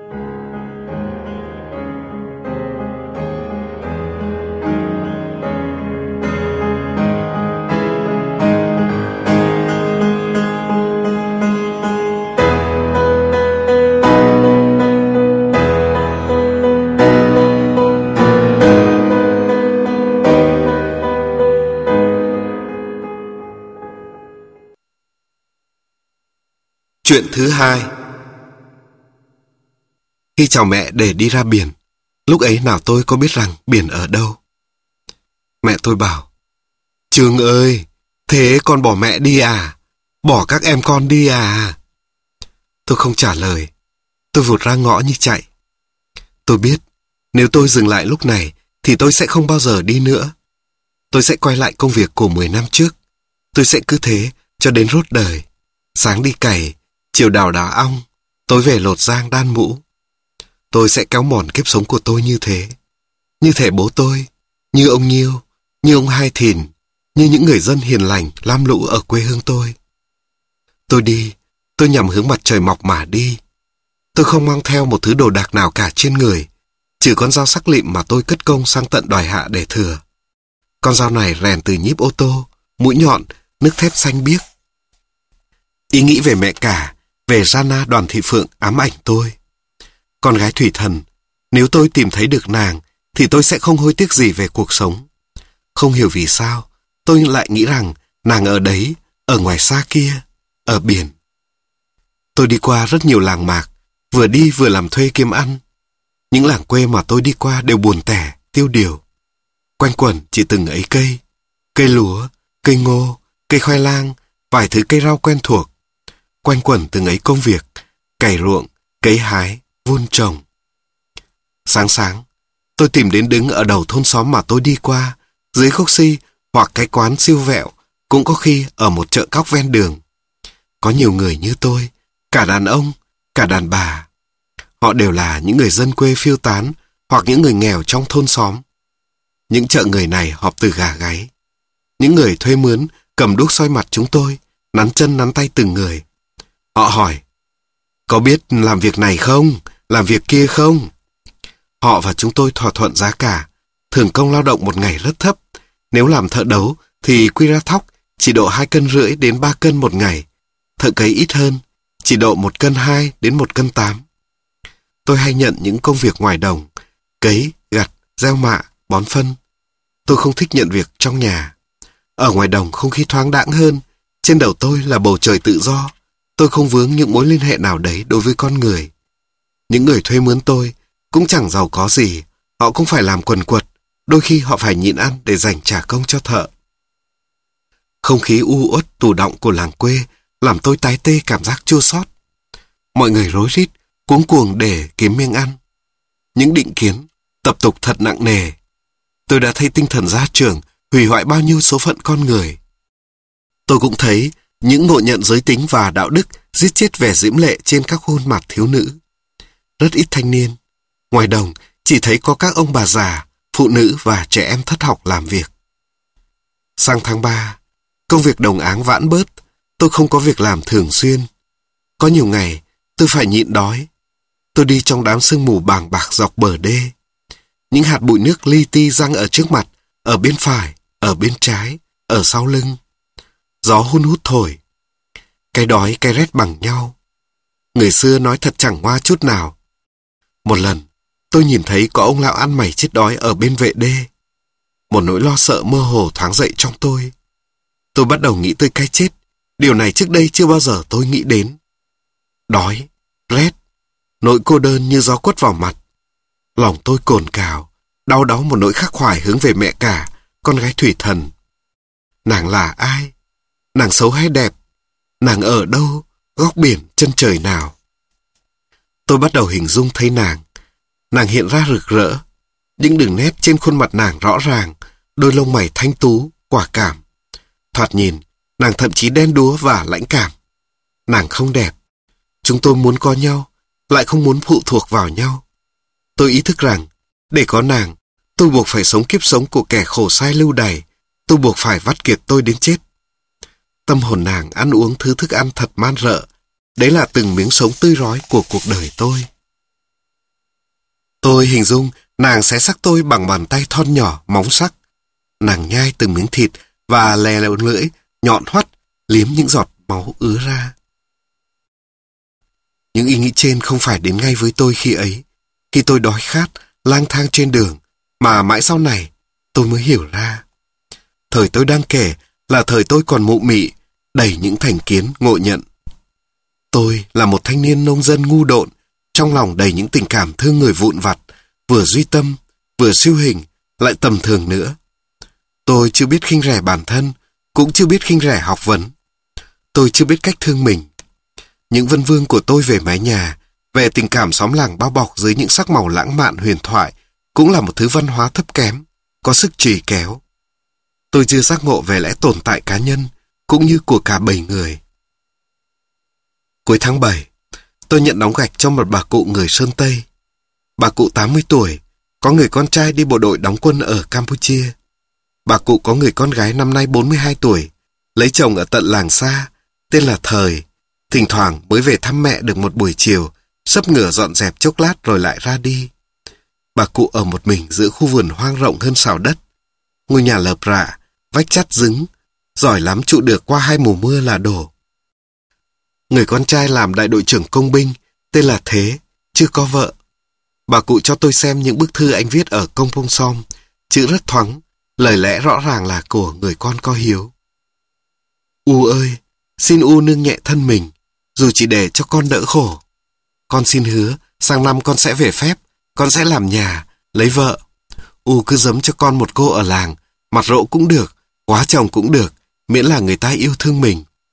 Chuyện thứ hai. Khi chào mẹ để đi ra biển, lúc ấy nào tôi có biết rằng biển ở đâu. Mẹ tôi bảo, Trương ơi, thế con bỏ mẹ đi à? Bỏ các em con đi à? Tôi không trả lời. Tôi vụt ra ngõ như chạy. Tôi biết, nếu tôi dừng lại lúc này thì tôi sẽ không bao giờ đi nữa. Tôi sẽ quay lại công việc của mười năm trước. Tôi sẽ cứ thế cho đến rốt đời. Sáng đi cày, chiều đào đá ong, tối về lột giang đan mũ. Tôi sẽ kéo mòn kiếp sống của tôi như thế. Như thể bố tôi, như ông Nhiêu, như ông Hai Thìn, như những người dân hiền lành lam lũ ở quê hương tôi. Tôi đi, tôi nhằm hướng mặt trời mọc mà đi. Tôi không mang theo một thứ đồ đạc nào cả trên người, trừ con dao sắc lịm mà tôi cất công sang tận Đoài Hạ để thừa. Con dao này rèn từ nhíp ô tô, mũi nhọn, nước thép xanh biếc. Ý nghĩ về mẹ cả, về Rana Đoàn Thị Phượng ám ảnh tôi. Con gái thủy thần, nếu tôi tìm thấy được nàng, thì tôi sẽ không hối tiếc gì về cuộc sống. Không hiểu vì sao, tôi lại nghĩ rằng nàng ở đấy, ở ngoài xa kia, ở biển. Tôi đi qua rất nhiều làng mạc, vừa đi vừa làm thuê kiếm ăn. Những làng quê mà tôi đi qua đều buồn tẻ, tiêu điều. Quanh quẩn chỉ từng ấy cây, cây lúa, cây ngô, cây khoai lang, vài thứ cây rau quen thuộc, quanh quẩn từng ấy công việc, cày ruộng, cấy hái, vun trồng. Sáng sáng, tôi tìm đến đứng ở đầu thôn xóm mà tôi đi qua, dưới gốc si hoặc cái quán siêu vẹo, cũng có khi ở một chợ cóc ven đường. Có nhiều người như tôi, cả đàn ông, cả đàn bà. Họ đều là những người dân quê phiêu tán hoặc những người nghèo trong thôn xóm. Những chợ người này họp từ gà gáy. Những người thuê mướn cầm đuốc soi mặt chúng tôi, nắn chân nắn tay từng người. Họ hỏi, có biết làm việc này không? Làm việc kia không? Họ và chúng tôi thỏa thuận giá cả. Thưởng công lao động một ngày rất thấp. Nếu làm thợ đấu thì quy ra thóc chỉ độ hai cân rưỡi đến ba cân một ngày. Thợ cấy ít hơn, chỉ độ một cân hai đến một cân tám. Tôi hay nhận những công việc ngoài đồng, cấy, gặt, gieo mạ, bón phân. Tôi không thích nhận việc trong nhà. Ở ngoài đồng không khí thoáng đãng hơn. Trên đầu tôi là bầu trời tự do. Tôi không vướng những mối liên hệ nào đấy đối với con người. Những người thuê mướn tôi cũng chẳng giàu có gì. Họ cũng phải làm quần quật. Đôi khi họ phải nhịn ăn để dành trả công cho thợ. Không khí u uất tù động của làng quê làm tôi tái tê cảm giác chua xót. Mọi người rối rít, cuống cuồng để kiếm miếng ăn. Những định kiến, tập tục thật nặng nề. Tôi đã thấy tinh thần gia trưởng hủy hoại bao nhiêu số phận con người. Tôi cũng thấy những ngộ nhận giới tính và đạo đức giết chết vẻ diễm lệ trên các khuôn mặt thiếu nữ. Rất ít thanh niên. Ngoài đồng chỉ thấy có các ông bà già, phụ nữ và trẻ em thất học làm việc. Sang tháng ba, công việc đồng áng vãn bớt, tôi không có việc làm thường xuyên. Có nhiều ngày, tôi phải nhịn đói. Tôi đi trong đám sương mù bàng bạc dọc bờ đê. Những hạt bụi nước li ti giăng ở trước mặt, ở bên phải, ở bên trái, ở sau lưng. Gió hun hút thổi. Cái đói cái rét bằng nhau. Người xưa nói thật chẳng ngoa chút nào. Một lần, tôi nhìn thấy có ông lão ăn mày chết đói ở bên vệ đê. Một nỗi lo sợ mơ hồ thoáng dậy trong tôi. Tôi bắt đầu nghĩ tới cái chết. Điều này trước đây chưa bao giờ tôi nghĩ đến. Đói, rét, nỗi cô đơn như gió quất vào mặt. Lòng tôi cồn cào, đau đáu một nỗi khắc khoải hướng về mẹ cả, con gái thủy thần. Nàng là ai? Nàng xấu hay đẹp? Nàng ở đâu? Góc biển, chân trời nào? Tôi bắt đầu hình dung thấy nàng. Nàng hiện ra rực rỡ. Những đường nét trên khuôn mặt nàng rõ ràng, đôi lông mày thanh tú, quả cảm. Thoạt nhìn, nàng thậm chí đen đúa và lãnh cảm. Nàng không đẹp. Chúng tôi muốn có nhau, lại không muốn phụ thuộc vào nhau. Tôi ý thức rằng, để có nàng, tôi buộc phải sống kiếp sống của kẻ khổ sai lưu đày. Tôi buộc phải vắt kiệt tôi đến chết. Tâm hồn nàng ăn uống thứ thức ăn thật man rợ. Đấy là từng miếng sống tươi rói của cuộc đời tôi. Tôi hình dung nàng xé xác tôi bằng bàn tay thon nhỏ, móng sắc. Nàng nhai từng miếng thịt và lè lẹo lưỡi, nhọn hoắt, liếm những giọt máu ứa ra. Những ý nghĩ trên không phải đến ngay với tôi khi ấy, khi tôi đói khát, lang thang trên đường, mà mãi sau này tôi mới hiểu ra. Thời tôi đang kể là thời tôi còn mụ mị, đầy những thành kiến ngộ nhận. Tôi là một thanh niên nông dân ngu độn, trong lòng đầy những tình cảm thương người vụn vặt, vừa duy tâm, vừa siêu hình, lại tầm thường nữa. Tôi chưa biết khinh rẻ bản thân, cũng chưa biết khinh rẻ học vấn. Tôi chưa biết cách thương mình. Những vân vương của tôi về mái nhà, về tình cảm xóm làng bao bọc dưới những sắc màu lãng mạn huyền thoại, cũng là một thứ văn hóa thấp kém, có sức trì kéo. Tôi chưa giác ngộ về lẽ tồn tại cá nhân, cũng như của cả bầy người. Cuối tháng bảy, tôi nhận đóng gạch cho một bà cụ người Sơn Tây. Bà cụ tám mươi tuổi, có người con trai đi bộ đội đóng quân ở Campuchia. Bà cụ có người con gái năm nay bốn mươi hai tuổi, lấy chồng ở tận làng xa, tên là Thời. Thỉnh thoảng mới về thăm mẹ được một buổi chiều, sấp ngửa dọn dẹp chốc lát rồi lại ra đi. Bà cụ ở một mình giữa khu vườn hoang rộng hơn sào đất. Ngôi nhà lợp rạ, vách chắt dứng, giỏi lắm trụ được qua hai mùa mưa là đổ. Người con trai làm đại đội trưởng công binh, tên là Thế, chưa có vợ. Bà cụ cho tôi xem những bức thư anh viết ở Công Pông Som, chữ rất thoáng, lời lẽ rõ ràng là của người con có hiếu. U ơi, xin U nương nhẹ thân mình, dù chỉ để cho con đỡ khổ. Con xin hứa, sang năm con sẽ về phép, con sẽ làm nhà, lấy vợ. U cứ giấm cho con một cô ở làng, mặt rỗ cũng được, quá chồng cũng được, miễn là người ta yêu thương mình.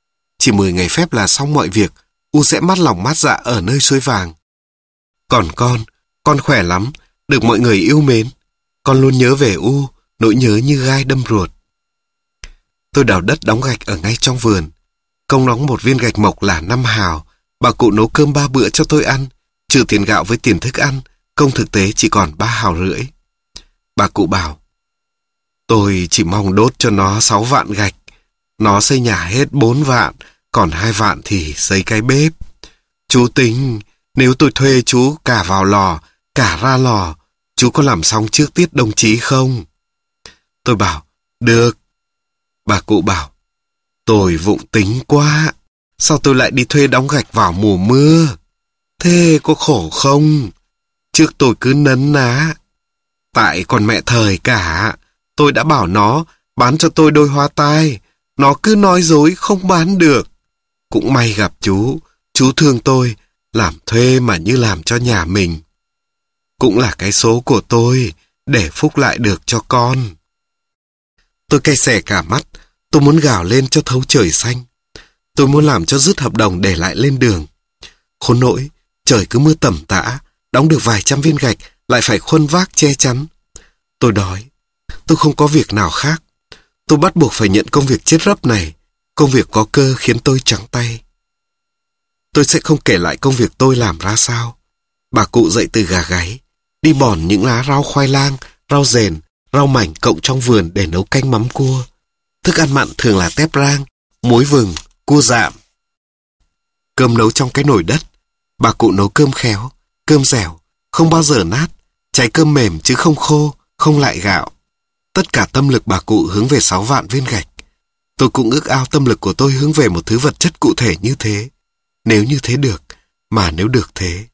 chỉ mười ngày phép là xong mọi việc, U sẽ mát lòng mát dạ ở nơi suối vàng. Còn con, con khỏe lắm, được mọi người yêu mến. Con luôn nhớ về U, nỗi nhớ như gai đâm ruột. Tôi đào đất đóng gạch ở ngay trong vườn. Công đóng một viên gạch mộc là năm hào. Bà cụ nấu cơm ba bữa cho tôi ăn, trừ tiền gạo với tiền thức ăn, công thực tế chỉ còn ba hào rưỡi. Bà cụ bảo, tôi chỉ mong đốt cho nó sáu vạn gạch. Nó xây nhà hết bốn vạn, còn hai vạn thì xây cái bếp. Chú tính, nếu tôi thuê chú cả vào lò, cả ra lò, chú có làm xong trước tiết đồng chí không? Tôi bảo, được. Bà cụ bảo, tôi vụng tính quá. Sao tôi lại đi thuê đóng gạch vào mùa mưa? Thế có khổ không? Trước tôi cứ nấn ná. Tại còn mẹ thời cả, tôi đã bảo nó bán cho tôi đôi hoa tai. Nó cứ nói dối không bán được. Cũng may gặp chú, chú thương tôi, làm thuê mà như làm cho nhà mình. Cũng là cái số của tôi, để phúc lại được cho con. Tôi cay xè cả mắt, tôi muốn gào lên cho thấu trời xanh. Tôi muốn làm cho dứt hợp đồng để lại lên đường. Khốn nỗi, trời cứ mưa tầm tã, đóng được vài trăm viên gạch, lại phải khuân vác che chắn. Tôi đói, tôi không có việc nào khác. Tôi bắt buộc phải nhận công việc chết rấp này, công việc có cơ khiến tôi trắng tay. Tôi sẽ không kể lại công việc tôi làm ra sao. Bà cụ dậy từ gà gáy, đi bòn những lá rau khoai lang, rau rền, rau mảnh cộng trong vườn để nấu canh mắm cua. Thức ăn mặn thường là tép rang, muối vừng, cua dạm. Cơm nấu trong cái nồi đất. Bà cụ nấu cơm khéo, cơm dẻo, không bao giờ nát, trái cơm mềm chứ không khô, không lại gạo. Tất cả tâm lực bà cụ hướng về sáu vạn viên gạch. Tôi cũng ước ao tâm lực của tôi hướng về một thứ vật chất cụ thể như thế. Nếu như thế được, mà nếu được thế.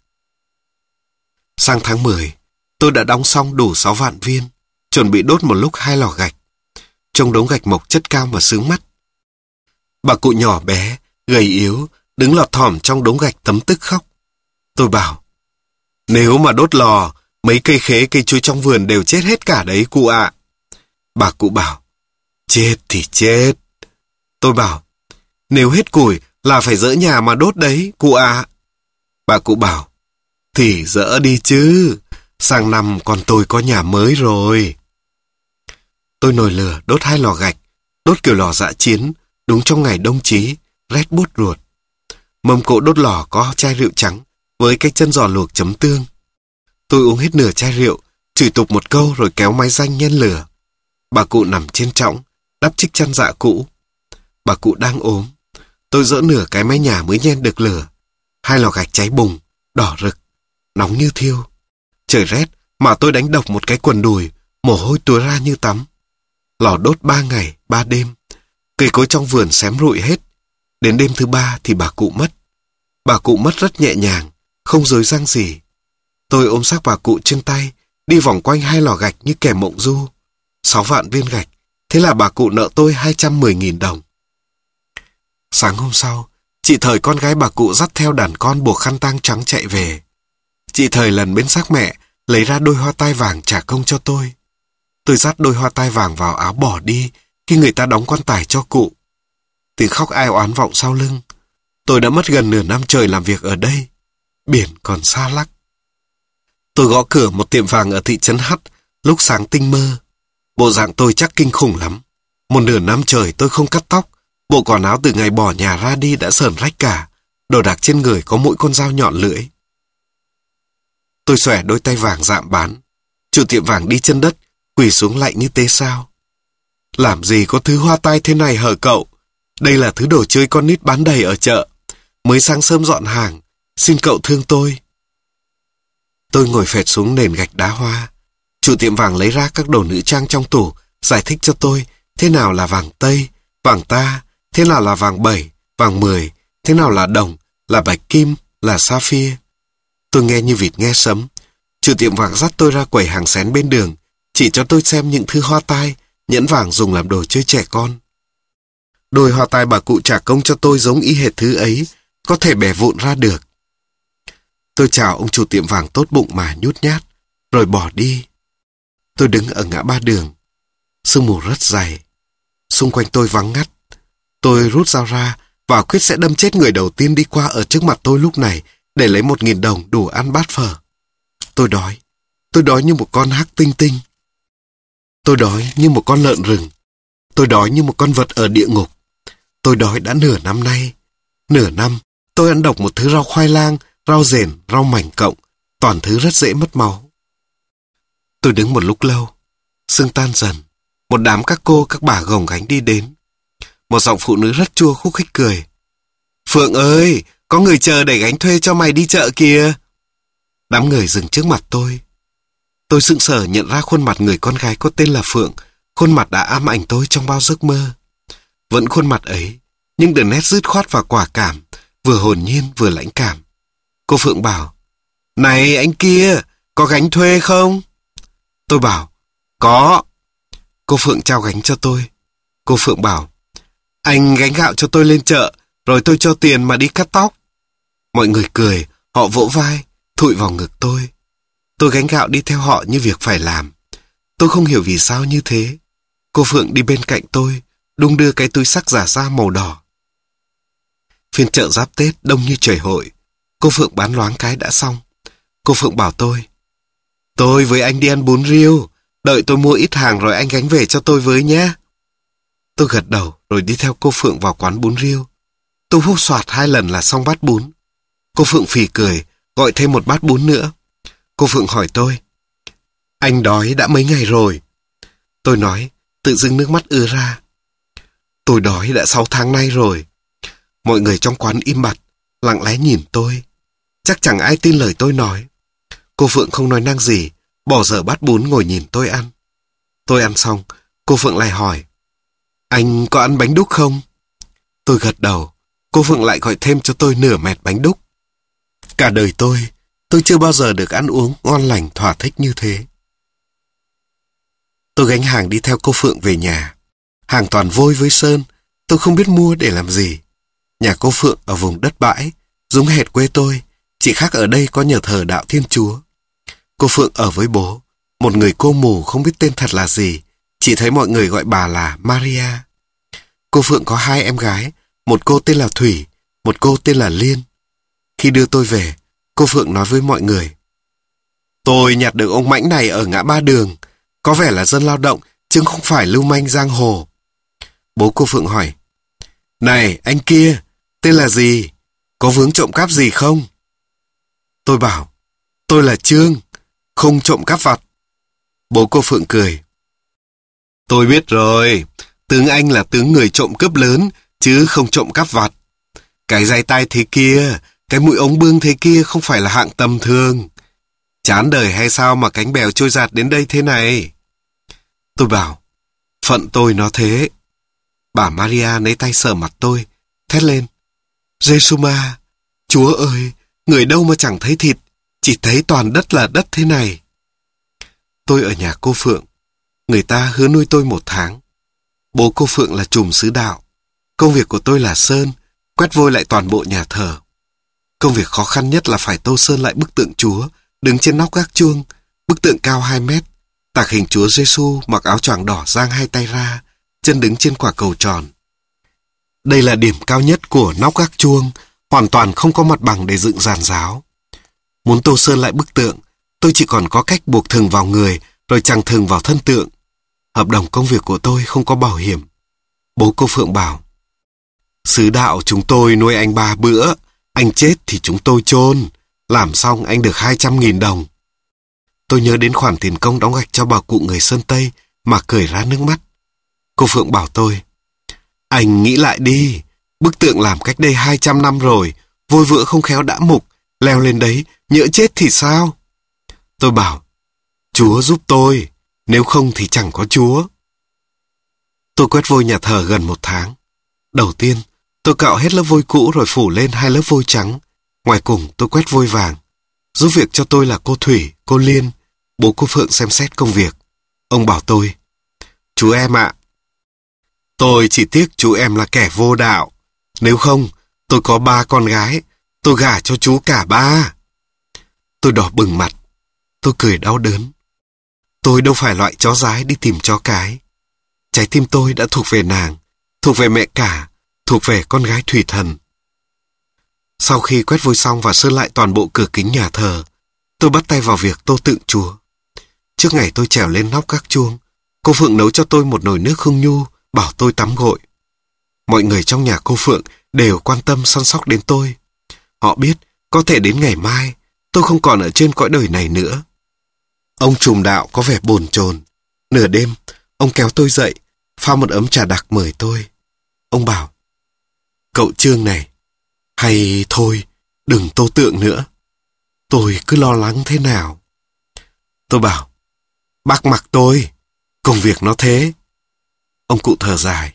Sang tháng mười, tôi đã đóng xong đủ sáu vạn viên, chuẩn bị đốt một lúc hai lò gạch. Trong đống gạch mộc chất cao mà sướng mắt. Bà cụ nhỏ bé, gầy yếu, đứng lọt thỏm trong đống gạch tấm tức khóc. Tôi bảo, nếu mà đốt lò, mấy cây khế cây chuối trong vườn đều chết hết cả đấy cụ ạ. Bà cụ bảo, chết thì chết. Tôi bảo, nếu hết củi là phải dỡ nhà mà đốt đấy cụ ạ. Bà cụ bảo, thì dỡ đi chứ, sang năm con tôi có nhà mới rồi. Tôi nồi lửa đốt hai lò gạch, đốt kiểu lò dã chiến, đúng trong ngày đông chí, rét buốt ruột. Mâm cỗ đốt lò có chai rượu trắng với cái chân giò luộc chấm tương. Tôi uống hết nửa chai rượu, chửi tục một câu rồi kéo máy ranh nhen lửa. Bà cụ nằm trên trõng, đắp chiếc chăn dạ cũ. Bà cụ đang ốm. Tôi dỡ nửa cái mái nhà mới nhen được lửa. Hai lò gạch cháy bùng, đỏ rực, nóng như thiêu. Trời rét mà tôi đánh độc một cái quần đùi, mồ hôi túa ra như tắm. Lò đốt ba ngày, ba đêm. Cây cối trong vườn xém rụi hết. Đến đêm thứ ba thì bà cụ mất. Bà cụ mất rất nhẹ nhàng, không rối răng gì. Tôi ôm xác bà cụ trên tay, đi vòng quanh hai lò gạch như kẻ mộng du. Sáu vạn viên gạch, thế là bà cụ nợ tôi hai trăm mười nghìn đồng. Sáng hôm sau, chị Thời con gái bà cụ dắt theo đàn con buộc khăn tang trắng chạy về. Chị Thời lần bên xác mẹ, lấy ra đôi hoa tai vàng trả công cho tôi. Tôi dắt đôi hoa tai vàng vào áo bỏ đi khi người ta đóng quan tài cho cụ. Tiếng khóc ai oán vọng sau lưng. Tôi đã mất gần nửa năm trời làm việc ở đây. Biển còn xa lắc. Tôi gõ cửa một tiệm vàng ở thị trấn H lúc sáng tinh mơ. Bộ dạng tôi chắc kinh khủng lắm. Một nửa năm trời tôi không cắt tóc. Bộ quần áo từ ngày bỏ nhà ra đi đã sờn rách cả. Đồ đạc trên người có mỗi con dao nhọn lưỡi. Tôi xòe đôi tay vàng dạm bán. Chủ tiệm vàng đi chân đất, quỳ xuống lạy như tế sao. Làm gì có thứ hoa tai thế này hở cậu? Đây là thứ đồ chơi con nít bán đầy ở chợ. Mới sáng sớm dọn hàng. Xin cậu thương tôi. Tôi ngồi phệt xuống nền gạch đá hoa. Chủ tiệm vàng lấy ra các đồ nữ trang trong tủ, giải thích cho tôi thế nào là vàng Tây, vàng ta, thế nào là vàng bảy, vàng mười, thế nào là đồng, là bạch kim, là sapphire. Tôi nghe như vịt nghe sấm. Chủ tiệm vàng dắt tôi ra quầy hàng xén bên đường, chỉ cho tôi xem những thứ hoa tai, nhẫn vàng dùng làm đồ chơi trẻ con. Đôi hoa tai bà cụ trả công cho tôi giống y hệt thứ ấy, có thể bẻ vụn ra được. Tôi chào ông chủ tiệm vàng tốt bụng mà nhút nhát, rồi bỏ đi. Tôi đứng ở ngã ba đường. Sương mù rất dày. Xung quanh tôi vắng ngắt. Tôi rút dao ra và quyết sẽ đâm chết người đầu tiên đi qua ở trước mặt tôi lúc này để lấy một nghìn đồng đủ ăn bát phở. Tôi đói. Tôi đói như một con hắc tinh tinh. Tôi đói như một con lợn rừng. Tôi đói như một con vật ở địa ngục. Tôi đói đã nửa năm nay. Nửa năm, tôi ăn độc một thứ rau khoai lang, rau rền, rau mảnh cộng, toàn thứ rất dễ mất máu. Tôi đứng một lúc lâu. Sương tan dần. Một đám các cô, các bà gồng gánh đi đến. Một giọng phụ nữ rất chua khúc khích cười. Phượng ơi, có người chờ để gánh thuê cho mày đi chợ kìa. Đám người dừng trước mặt tôi. Tôi sững sờ nhận ra khuôn mặt người con gái có tên là Phượng, khuôn mặt đã ám ảnh tôi trong bao giấc mơ. Vẫn khuôn mặt ấy, nhưng đường nét dứt khoát và quả cảm, vừa hồn nhiên vừa lãnh cảm. Cô Phượng bảo, này anh kia, có gánh thuê không? Tôi bảo, có. Cô Phượng trao gánh cho tôi. Cô Phượng bảo, anh gánh gạo cho tôi lên chợ, rồi tôi cho tiền mà đi cắt tóc. Mọi người cười, họ vỗ vai, thụi vào ngực tôi. Tôi gánh gạo đi theo họ như việc phải làm. Tôi không hiểu vì sao như thế. Cô Phượng đi bên cạnh tôi, đung đưa cái túi xách giả da màu đỏ. Phiên chợ giáp Tết đông như trời hội. Cô Phượng bán loáng cái đã xong. Cô Phượng bảo tôi, tôi với anh đi ăn bún riêu, đợi tôi mua ít hàng rồi anh gánh về cho tôi với nhé. Tôi gật đầu rồi đi theo cô Phượng vào quán bún riêu. Tôi hút xoạt hai lần là xong bát bún. Cô Phượng phì cười, gọi thêm một bát bún nữa. Cô Phượng hỏi tôi, anh đói đã mấy ngày rồi? Tôi nói, tự dưng nước mắt ứa ra. Tôi đói đã sáu tháng nay rồi. Mọi người trong quán im bặt, lặng lẽ nhìn tôi. Chắc chẳng ai tin lời tôi nói. Cô Phượng không nói năng gì, bỏ dở bát bún ngồi nhìn tôi ăn. Tôi ăn xong, cô Phượng lại hỏi, anh có ăn bánh đúc không? Tôi gật đầu. Cô Phượng lại gọi thêm cho tôi nửa mẹt bánh đúc. Cả đời tôi, tôi chưa bao giờ được ăn uống ngon lành thỏa thích như thế. Tôi gánh hàng đi theo cô Phượng về nhà. Hàng toàn vôi với sơn, tôi không biết mua để làm gì. Nhà cô Phượng ở vùng đất bãi, giống hệt quê tôi, chỉ khác ở đây có nhờ thờ đạo Thiên Chúa. Cô Phượng ở với bố, một người cô mù không biết tên thật là gì, chỉ thấy mọi người gọi bà là Maria. Cô Phượng có hai em gái, một cô tên là Thủy, một cô tên là Liên. Khi đưa tôi về, cô Phượng nói với mọi người, tôi nhặt được ông Mãnh này ở ngã ba đường, có vẻ là dân lao động, chứ không phải lưu manh giang hồ. Bố cô Phượng hỏi, này anh kia, tên là gì? Có vướng trộm cắp gì không? Tôi bảo, tôi là Trương, không trộm cắp vặt. Bố cô Phượng cười, tôi biết rồi, tướng anh là tướng người trộm cướp lớn, chứ không trộm cắp vặt. Cái giày tai thế kia, cái mũi ống bương thế kia không phải là hạng tầm thường. Chán đời hay sao mà cánh bèo trôi giạt đến đây thế này? Tôi bảo, phận tôi nó thế. Bà Maria lấy tay sờ mặt tôi, thét lên, Giê-xu-ma, Chúa ơi, người đâu mà chẳng thấy thịt, chỉ thấy toàn đất là đất thế này. Tôi ở nhà cô Phượng, người ta hứa nuôi tôi một tháng. Bố cô Phượng là trùm sứ đạo. Công việc của tôi là sơn, quét vôi lại toàn bộ nhà thờ. Công việc khó khăn nhất là phải tô sơn lại bức tượng Chúa, đứng trên nóc gác chuông, bức tượng cao hai mét, tạc hình Chúa Giêsu mặc áo choàng đỏ giang hai tay ra, chân đứng trên quả cầu tròn. Đây là điểm cao nhất của nóc gác chuông, hoàn toàn không có mặt bằng để dựng giàn giáo. Muốn tô sơn lại bức tượng, tôi chỉ còn có cách buộc thừng vào người rồi chằng thừng vào thân tượng. Hợp đồng công việc của tôi không có bảo hiểm. Bố cô Phượng bảo, sứ đạo chúng tôi nuôi anh ba bữa, anh chết thì chúng tôi chôn, làm xong anh được hai trăm nghìn đồng. Tôi nhớ đến khoản tiền công đóng gạch cho bà cụ người Sơn Tây mà cười ra nước mắt. Cô Phượng bảo tôi, anh nghĩ lại đi, bức tượng làm cách đây hai trăm năm rồi, vôi vữa không khéo đã mục, leo lên đấy, nhỡ chết thì sao? Tôi bảo, Chúa giúp tôi, nếu không thì chẳng có Chúa. Tôi quét vôi nhà thờ gần một tháng. Đầu tiên, tôi cạo hết lớp vôi cũ rồi phủ lên hai lớp vôi trắng. Ngoài cùng tôi quét vôi vàng. Giúp việc cho tôi là cô Thủy, cô Liên. Bố cô Phượng xem xét công việc. Ông bảo tôi, chú em ạ, tôi chỉ tiếc chú em là kẻ vô đạo. Nếu không, tôi có ba con gái, tôi gả cho chú cả ba. Tôi đỏ bừng mặt. Tôi cười đau đớn. Tôi đâu phải loại chó dái đi tìm chó cái. Trái tim tôi đã thuộc về nàng, thuộc về mẹ cả, thuộc về con gái thủy thần. Sau khi quét vôi xong và sơn lại toàn bộ cửa kính nhà thờ, tôi bắt tay vào việc tô tượng Chúa. Trước ngày tôi trèo lên nóc gác chuông, cô Phượng nấu cho tôi một nồi nước hương nhu, bảo tôi tắm gội. Mọi người trong nhà cô Phượng đều quan tâm săn sóc đến tôi. Họ biết có thể đến ngày mai tôi không còn ở trên cõi đời này nữa. Ông trùm đạo có vẻ bồn chồn. Nửa đêm, ông kéo tôi dậy, pha một ấm trà đặc mời tôi. Ông bảo, cậu Trương này, hay thôi, đừng tô tượng nữa. Tôi cứ lo lắng thế nào. Tôi bảo, bác mặc tôi, công việc nó thế. Ông cụ thở dài.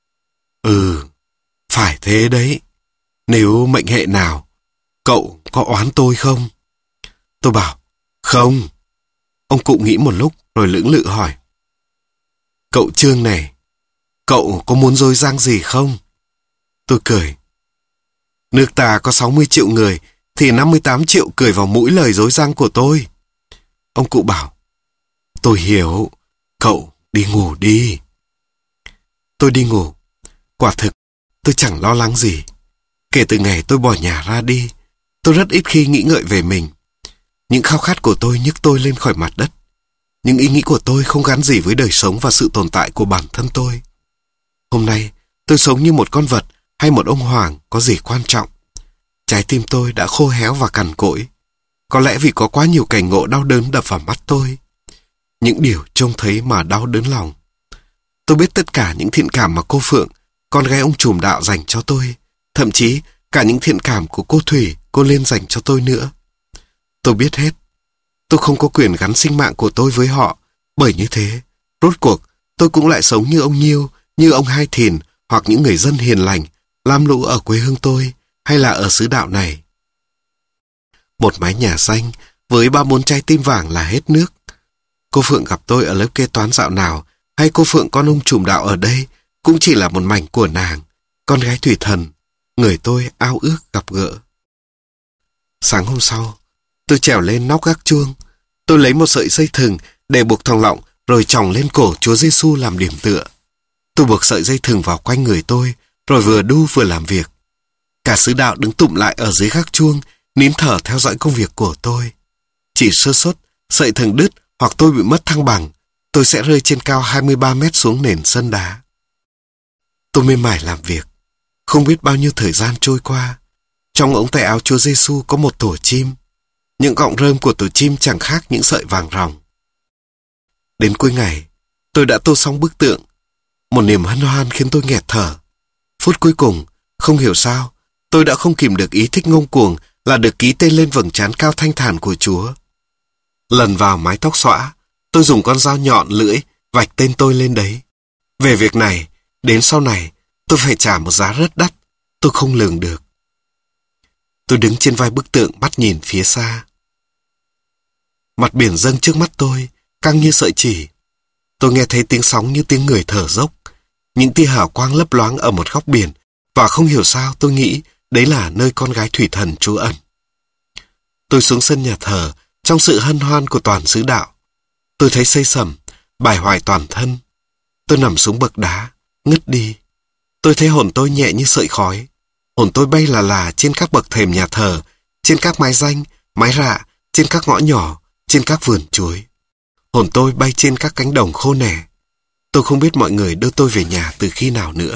Ừ, phải thế đấy. Nếu mệnh hệ nào, cậu có oán tôi không? Tôi bảo, không. Ông cụ nghĩ một lúc rồi lưỡng lự hỏi. Cậu Trương này, cậu có muốn dối giang gì không? Tôi cười. Nước ta có sáu mươi triệu người, thì năm mươi tám triệu cười vào mũi lời dối giang của tôi. Ông cụ bảo, tôi hiểu, cậu đi ngủ đi. Tôi đi ngủ. Quả thực, tôi chẳng lo lắng gì. Kể từ ngày tôi bỏ nhà ra đi, tôi rất ít khi nghĩ ngợi về mình. Những khao khát của tôi nhấc tôi lên khỏi mặt đất. Những ý nghĩ của tôi không gắn gì với đời sống và sự tồn tại của bản thân tôi. Hôm nay, tôi sống như một con vật hay một ông hoàng có gì quan trọng. Trái tim tôi đã khô héo và cằn cỗi. Có lẽ vì có quá nhiều cảnh ngộ đau đớn đập vào mắt tôi. Những điều trông thấy mà đau đớn lòng. Tôi biết tất cả những thiện cảm mà cô Phượng, con gái ông trùm đạo dành cho tôi. Thậm chí cả những thiện cảm của cô Thủy, cô Liên dành cho tôi nữa. Tôi biết hết. Tôi không có quyền gắn sinh mạng của tôi với họ. Bởi như thế, rốt cuộc, tôi cũng lại sống như ông Nhiêu, như ông Hai Thìn, hoặc những người dân hiền lành, lam lũ ở quê hương tôi, hay là ở xứ đạo này. Một mái nhà xanh, với ba bốn trái tim vàng là hết nước. Cô Phượng gặp tôi ở lớp kế toán dạo nào, hay cô Phượng con ông trùm đạo ở đây, cũng chỉ là một mảnh của nàng, con gái thủy thần, người tôi ao ước gặp gỡ. Sáng hôm sau, tôi trèo lên nóc gác chuông. Tôi lấy một sợi dây thừng để buộc thòng lọng rồi chòng lên cổ Chúa Giêsu làm điểm tựa. Tôi buộc sợi dây thừng vào quanh người tôi, rồi vừa đu vừa làm việc. Cả xứ đạo đứng tụm lại ở dưới gác chuông, nín thở theo dõi công việc của tôi. Chỉ sơ suất, sợi thừng đứt hoặc tôi bị mất thăng bằng, tôi sẽ rơi trên cao hai mươi ba mét xuống nền sân đá. Tôi mê mải làm việc. Không biết bao nhiêu thời gian trôi qua. Trong ống tay áo Chúa Giêsu có một tổ chim. Những cọng rơm của tổ chim chẳng khác những sợi vàng ròng. Đến cuối ngày, tôi đã tô xong bức tượng. Một niềm hân hoan khiến tôi nghẹt thở. Phút cuối cùng, không hiểu sao, tôi đã không kìm được ý thích ngông cuồng là được ký tên lên vầng trán cao thanh thản của Chúa. Lần vào mái tóc xõa, tôi dùng con dao nhọn lưỡi vạch tên tôi lên đấy. Về việc này, đến sau này, tôi phải trả một giá rất đắt, tôi không lường được. Tôi đứng trên vai bức tượng mắt nhìn phía xa. Mặt biển dâng trước mắt tôi, căng như sợi chỉ. Tôi nghe thấy tiếng sóng như tiếng người thở dốc. Những tia hào quang lấp loáng ở một góc biển, và không hiểu sao tôi nghĩ đấy là nơi con gái thủy thần trú ẩn. Tôi xuống sân nhà thờ trong sự hân hoan của toàn xứ đạo. Tôi thấy xây sẩm, bải hoài toàn thân. Tôi nằm xuống bậc đá, ngất đi. Tôi thấy hồn tôi nhẹ như sợi khói. Hồn tôi bay là là trên các bậc thềm nhà thờ, trên các mái danh, mái rạ, trên các ngõ nhỏ, trên các vườn chuối. Hồn tôi bay trên các cánh đồng khô nẻ. Tôi không biết mọi người đưa tôi về nhà từ khi nào nữa.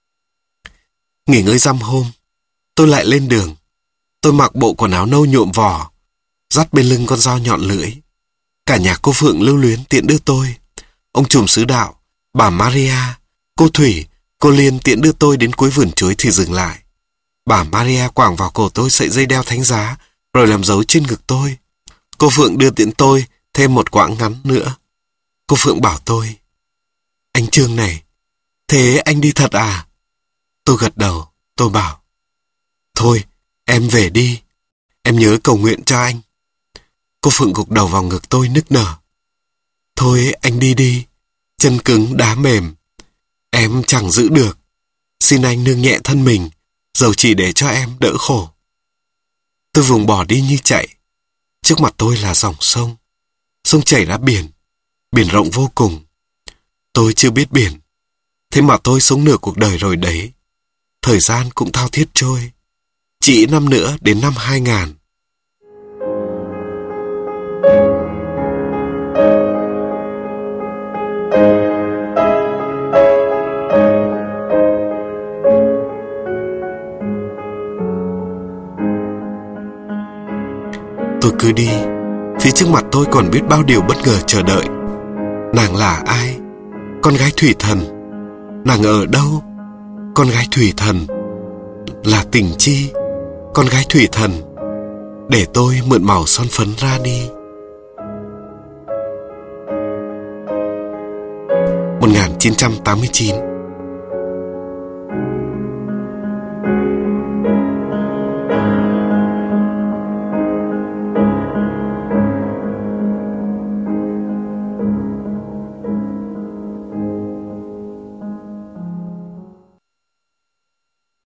Nghỉ ngơi dăm hôm, tôi lại lên đường. Tôi mặc bộ quần áo nâu nhuộm vỏ, dắt bên lưng con dao nhọn lưỡi. Cả nhà cô Phượng lưu luyến tiện đưa tôi. Ông trùm xứ đạo, bà Maria, cô Thủy, cô Liên tiện đưa tôi đến cuối vườn chuối thì dừng lại. Bà Maria quàng vào cổ tôi sợi dây đeo thánh giá, rồi làm dấu trên ngực tôi. Cô Phượng đưa tiện tôi thêm một quãng ngắn nữa. Cô Phượng bảo tôi, anh Trương này, thế anh đi thật à? Tôi gật đầu, tôi bảo, thôi, em về đi, em nhớ cầu nguyện cho anh. Cô Phượng gục đầu vào ngực tôi nức nở. Thôi anh đi đi, chân cứng đá mềm, em chẳng giữ được. Xin anh nương nhẹ thân mình, dầu chỉ để cho em đỡ khổ. Tôi vùng bỏ đi như chạy. Trước mặt tôi là dòng sông. Sông chảy ra biển. Biển rộng vô cùng. Tôi chưa biết biển. Thế mà tôi sống nửa cuộc đời rồi đấy. Thời gian cũng thao thiết trôi. Chỉ năm nữa đến năm hai ngàn. Tôi cứ đi, phía trước mặt tôi còn biết bao điều bất ngờ chờ đợi. Nàng là ai? Con gái thủy thần. Nàng ở đâu? Con gái thủy thần. Là Tình Chi, con gái thủy thần. Để tôi mượn màu son phấn ra đi. một nghìn chín trăm tám mươi chín